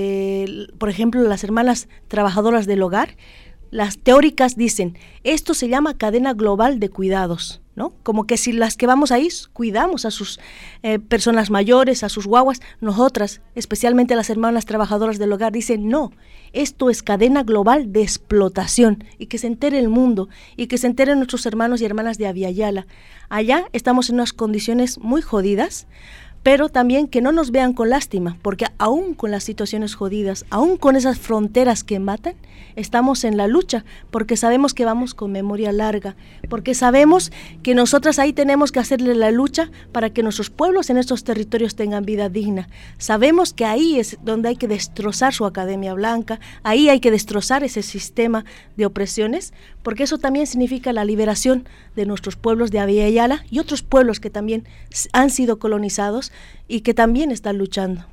de, por ejemplo, las hermanas trabajadoras del hogar, las teóricas dicen, esto se llama cadena global de cuidados, ¿no? Como que si las que vamos ahí cuidamos a sus eh, personas mayores, a sus guaguas, nosotras, especialmente las hermanas trabajadoras del hogar, dicen, no, esto es cadena global de explotación, y que se entere el mundo, y que se enteren nuestros hermanos y hermanas de Abya Yala. Allá estamos en unas condiciones muy jodidas, pero también que no nos vean con lástima, porque aún con las situaciones jodidas, aún con esas fronteras que matan, estamos en la lucha, porque sabemos que vamos con memoria larga, porque sabemos que nosotras ahí tenemos que hacerle la lucha para que nuestros pueblos en estos territorios tengan vida digna. Sabemos que ahí es donde hay que destrozar su Academia Blanca, ahí hay que destrozar ese sistema de opresiones, porque eso también significa la liberación de nuestros pueblos de Abya Yala y otros pueblos que también han sido colonizados y que también están luchando.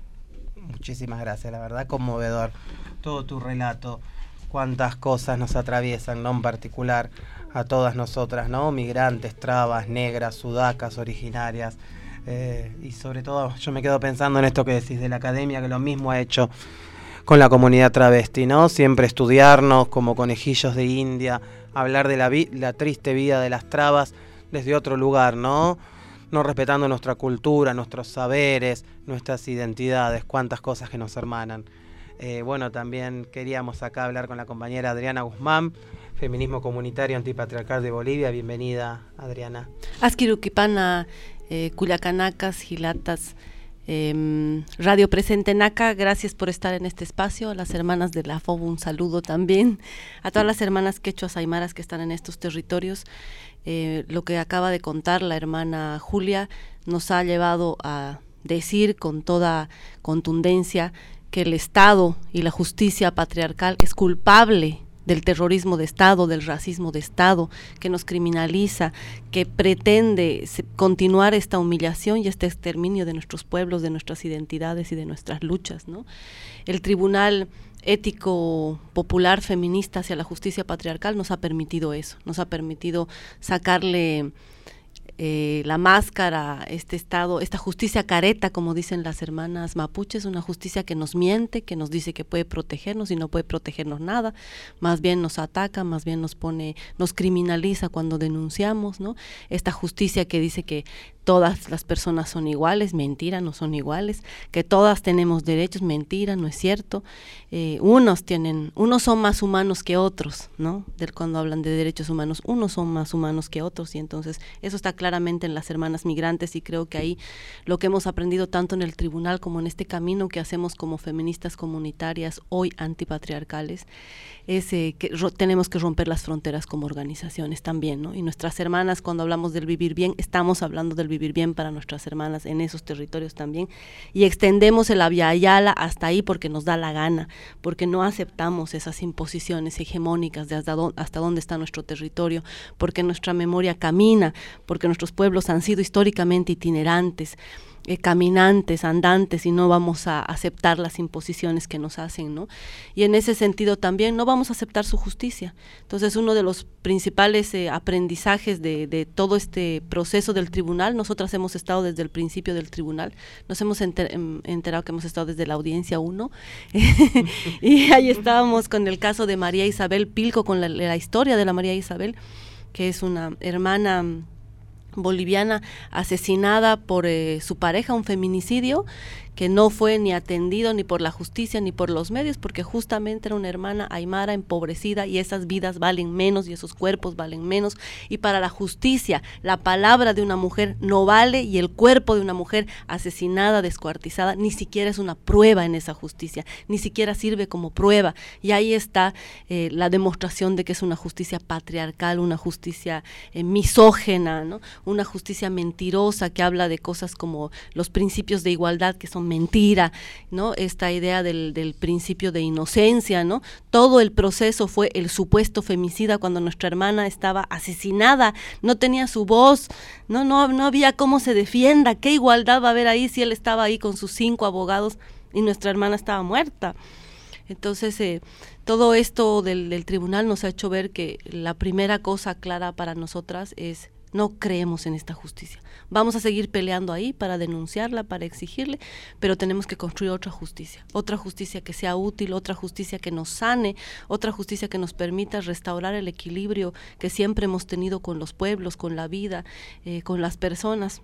Muchísimas gracias, la verdad conmovedor todo tu relato, cuántas cosas nos atraviesan, ¿no? En particular a todas nosotras, ¿no? Migrantes, trabas, negras, sudacas, originarias, eh, y sobre todo yo me quedo pensando en esto que decís de la academia, que lo mismo ha hecho con la comunidad travesti, ¿no? Siempre estudiarnos como conejillos de India, hablar de la, vi- la triste vida de las trabas desde otro lugar, ¿no? No respetando nuestra cultura, nuestros saberes, nuestras identidades, cuántas cosas que nos hermanan. Eh, bueno, también queríamos acá hablar con la compañera Adriana Guzmán, Feminismo Comunitario Antipatriarcal de Bolivia. Bienvenida, Adriana. Askirukipana, eh, Cuyacanacas, Gilatas, eh, Radio Presente Naca, gracias por estar en este espacio. A las hermanas de la F O B, un saludo también. A todas las hermanas quechuas aymaras que están en estos territorios. Eh, lo que acaba de contar la hermana Julia nos ha llevado a decir con toda contundencia que el Estado y la justicia patriarcal es culpable del terrorismo de Estado, del racismo de Estado, que nos criminaliza, que pretende se, continuar esta humillación y este exterminio de nuestros pueblos, de nuestras identidades y de nuestras luchas, ¿no? El Tribunal Ético Popular Feminista hacia la Justicia Patriarcal nos ha permitido eso, nos ha permitido sacarle Eh, la máscara, este Estado, esta justicia careta, como dicen las hermanas mapuches, una justicia que nos miente, que nos dice que puede protegernos y no puede protegernos nada, más bien nos ataca, más bien nos pone, nos criminaliza cuando denunciamos, ¿no? Esta justicia que dice que todas las personas son iguales, mentira, no son iguales, que todas tenemos derechos, mentira, no es cierto, eh, unos tienen, unos son más humanos que otros, ¿no? Del, cuando hablan de derechos humanos, unos son más humanos que otros, y entonces eso está claramente en las hermanas migrantes, y creo que ahí lo que hemos aprendido tanto en el tribunal como en este camino que hacemos como feministas comunitarias hoy antipatriarcales, es eh, que ro- tenemos que romper las fronteras como organizaciones también, ¿no? Y nuestras hermanas, cuando hablamos del vivir bien, estamos hablando del vivir bien para nuestras hermanas en esos territorios también, y extendemos el Abya Yala hasta ahí porque nos da la gana, porque no aceptamos esas imposiciones hegemónicas de hasta dónde, hasta dónde está nuestro territorio, porque nuestra memoria camina, porque nuestros pueblos han sido históricamente itinerantes, Eh, caminantes, andantes, y no vamos a aceptar las imposiciones que nos hacen, ¿no? Y en ese sentido también no vamos a aceptar su justicia. Entonces, uno de los principales eh, aprendizajes de, de todo este proceso del tribunal, nosotras hemos estado desde el principio del tribunal, nos hemos enter, enterado que hemos estado desde la audiencia uno, y ahí estábamos con el caso de María Isabel Pilco, con la, la historia de la María Isabel, que es una hermana boliviana asesinada por eh, su pareja, un feminicidio que no fue ni atendido ni por la justicia ni por los medios, porque justamente era una hermana aymara empobrecida, y esas vidas valen menos y esos cuerpos valen menos, y para la justicia la palabra de una mujer no vale, y el cuerpo de una mujer asesinada, descuartizada, ni siquiera es una prueba en esa justicia, ni siquiera sirve como prueba, y ahí está eh, la demostración de que es una justicia patriarcal, una justicia eh, misógena, ¿no? Una justicia mentirosa que habla de cosas como los principios de igualdad, que son mentira, ¿no? Esta idea del, del principio de inocencia, ¿no? Todo el proceso fue el supuesto femicida cuando nuestra hermana estaba asesinada, no tenía su voz, no, no, no había cómo se defienda, qué igualdad va a haber ahí si él estaba ahí con sus cinco abogados y nuestra hermana estaba muerta. Entonces, eh, todo esto del, del tribunal nos ha hecho ver que la primera cosa clara para nosotras es: no creemos en esta justicia. Vamos a seguir peleando ahí para denunciarla, para exigirle, pero tenemos que construir otra justicia, otra justicia que sea útil, otra justicia que nos sane, otra justicia que nos permita restaurar el equilibrio que siempre hemos tenido con los pueblos, con la vida, eh, con las personas.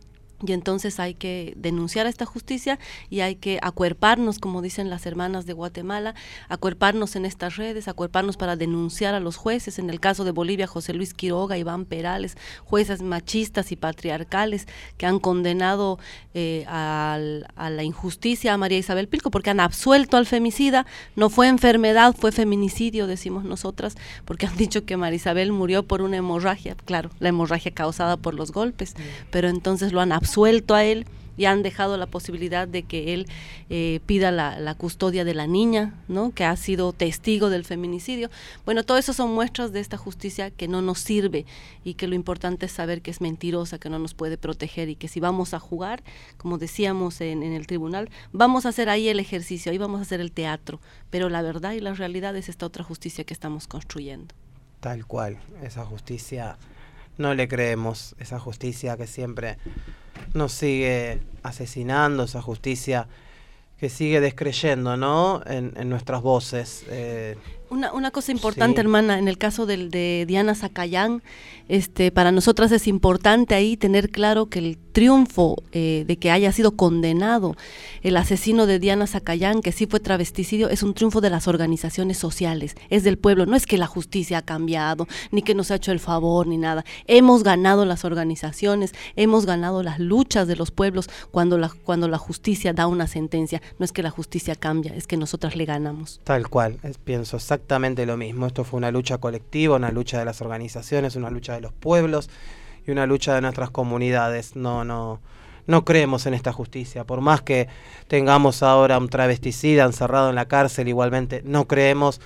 Y entonces hay que denunciar esta justicia y hay que acuerparnos, como dicen las hermanas de Guatemala, acuerparnos en estas redes, acuerparnos para denunciar a los jueces. En el caso de Bolivia, José Luis Quiroga, Iván Perales, jueces machistas y patriarcales que han condenado eh, al, a la injusticia a María Isabel Pilco, porque han absuelto al femicida. No fue enfermedad, fue feminicidio, decimos nosotras, porque han dicho que María Isabel murió por una hemorragia, claro, la hemorragia causada por los golpes, pero entonces lo han absuelto suelto a él y han dejado la posibilidad de que él eh, pida la, la custodia de la niña, ¿no? Que ha sido testigo del feminicidio. Bueno, todo eso son muestras de esta justicia que no nos sirve, y que lo importante es saber que es mentirosa, que no nos puede proteger, y que si vamos a jugar, como decíamos en, en el tribunal, vamos a hacer ahí el ejercicio, ahí vamos a hacer el teatro, pero la verdad y la realidad es esta otra justicia que estamos construyendo. Tal cual, esa justicia no le creemos, esa justicia que siempre nos sigue asesinando, esa justicia que sigue descreyendo, ¿no? En, en nuestras voces. Eh, Una, una cosa importante, sí. hermana, en el caso del, de Diana Zacayán, este, para nosotras es importante ahí tener claro que el triunfo eh, de que haya sido condenado el asesino de Diana Zacayán, que sí fue travesticidio, es un triunfo de las organizaciones sociales, es del pueblo. No es que la justicia ha cambiado, ni que nos ha hecho el favor, ni nada. Hemos ganado las organizaciones, hemos ganado las luchas de los pueblos cuando la, cuando la justicia da una sentencia. No es que la justicia cambia, es que nosotras le ganamos. Tal cual, es, pienso exactamente Exactamente lo mismo. Esto fue una lucha colectiva, una lucha de las organizaciones, una lucha de los pueblos y una lucha de nuestras comunidades. No, no, no creemos en esta justicia. Por más que tengamos ahora un travesticida encerrado en la cárcel, igualmente no creemos.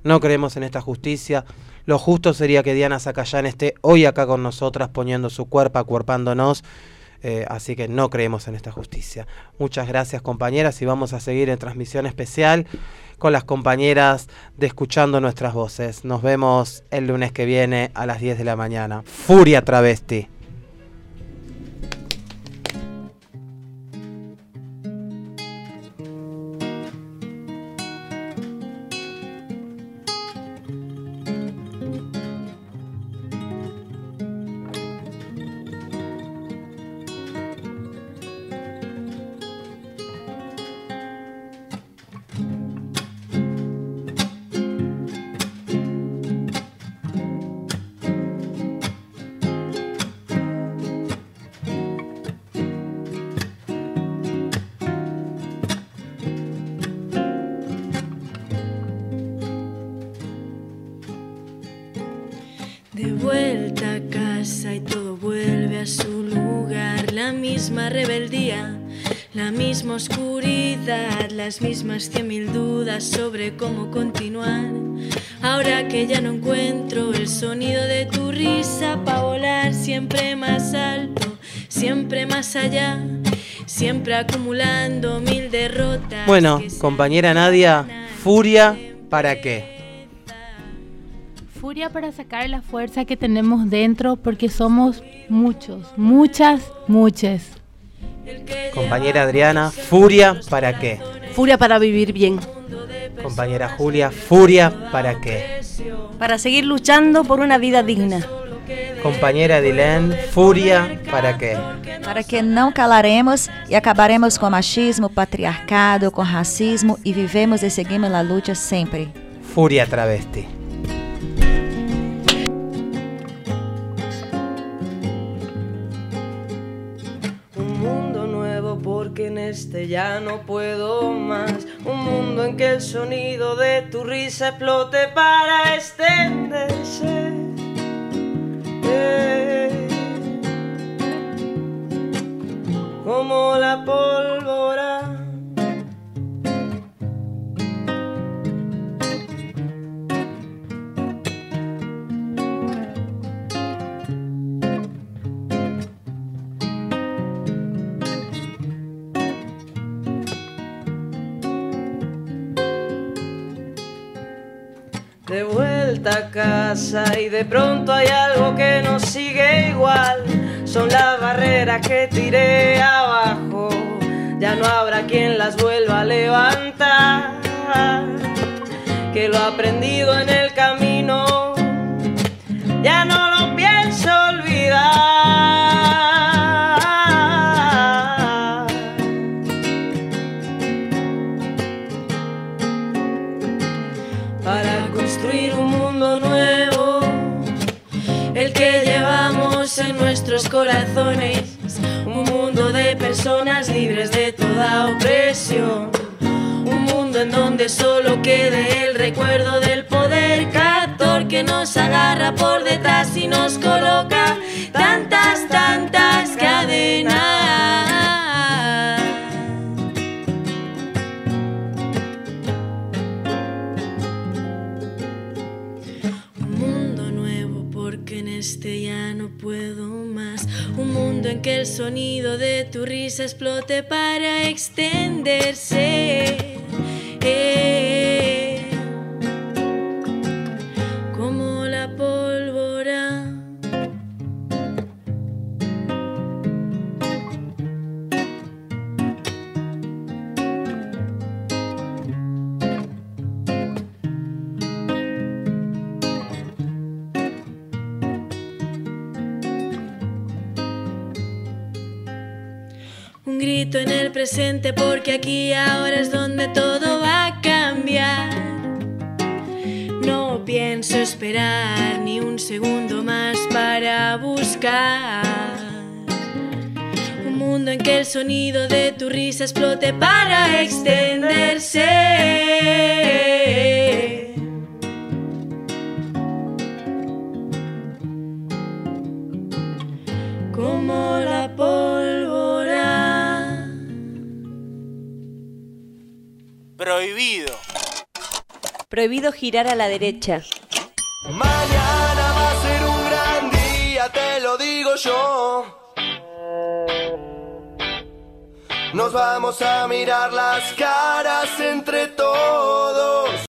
no creemos en esta justicia. Lo justo sería que Diana Zacayán esté hoy acá con nosotras poniendo su cuerpo, acuerpándonos. Eh, así que no creemos en esta justicia. Muchas gracias, compañeras, y vamos a seguir en transmisión especial con las compañeras de Escuchando Nuestras Voces. Nos vemos el lunes que viene a las diez de la mañana. Furia Travesti. De vuelta a casa y todo vuelve a su lugar. La misma rebeldía, la misma oscuridad, las mismas cien mil dudas sobre cómo continuar. Ahora que ya no encuentro el sonido de tu risa pa' volar siempre más alto, siempre más allá, siempre acumulando mil derrotas. Bueno, compañera Nadia, furia, ¿para qué? Furia para sacar la fuerza que tenemos dentro porque somos muchos, muchas, muchas. Compañera Adriana, furia, ¿para qué? Furia para vivir bien. Compañera Julia, furia, ¿para qué? Para seguir luchando por una vida digna. Compañera Edilene, furia, ¿para qué? Para que não calaremos e acabaremos com machismo, patriarcado, com racismo e vivemos e seguimos a luta sempre. Furia Travesti. Porque en este ya no puedo más. Un mundo en que el sonido de tu risa explote para extenderse. Eh, como la pólvora. De vuelta a casa y de pronto hay algo que nos sigue igual. Son las barreras que tiré abajo, ya no habrá quien las vuelva a levantar. Que lo aprendido en el camino ya no lo pienso olvidar. Para construir un mundo nuevo, el que llevamos en nuestros corazones, un mundo de personas libres de toda opresión, un mundo en donde solo quede el recuerdo del poder captor que nos agarra por detrás y nos coloca tantas, tantas cadenas. Este ya no puedo más. Un mundo en que el sonido de tu risa explote para extenderse. Eh, como la pólvora. Un grito en el presente porque aquí ahora es donde todo va a cambiar. No pienso esperar ni un segundo más para buscar un mundo en que el sonido de tu risa explote para extenderse. Como la pólvora. Prohibido. Prohibido girar a la derecha. Mañana va a ser un gran día, te lo digo yo. Nos vamos a mirar las caras entre todos.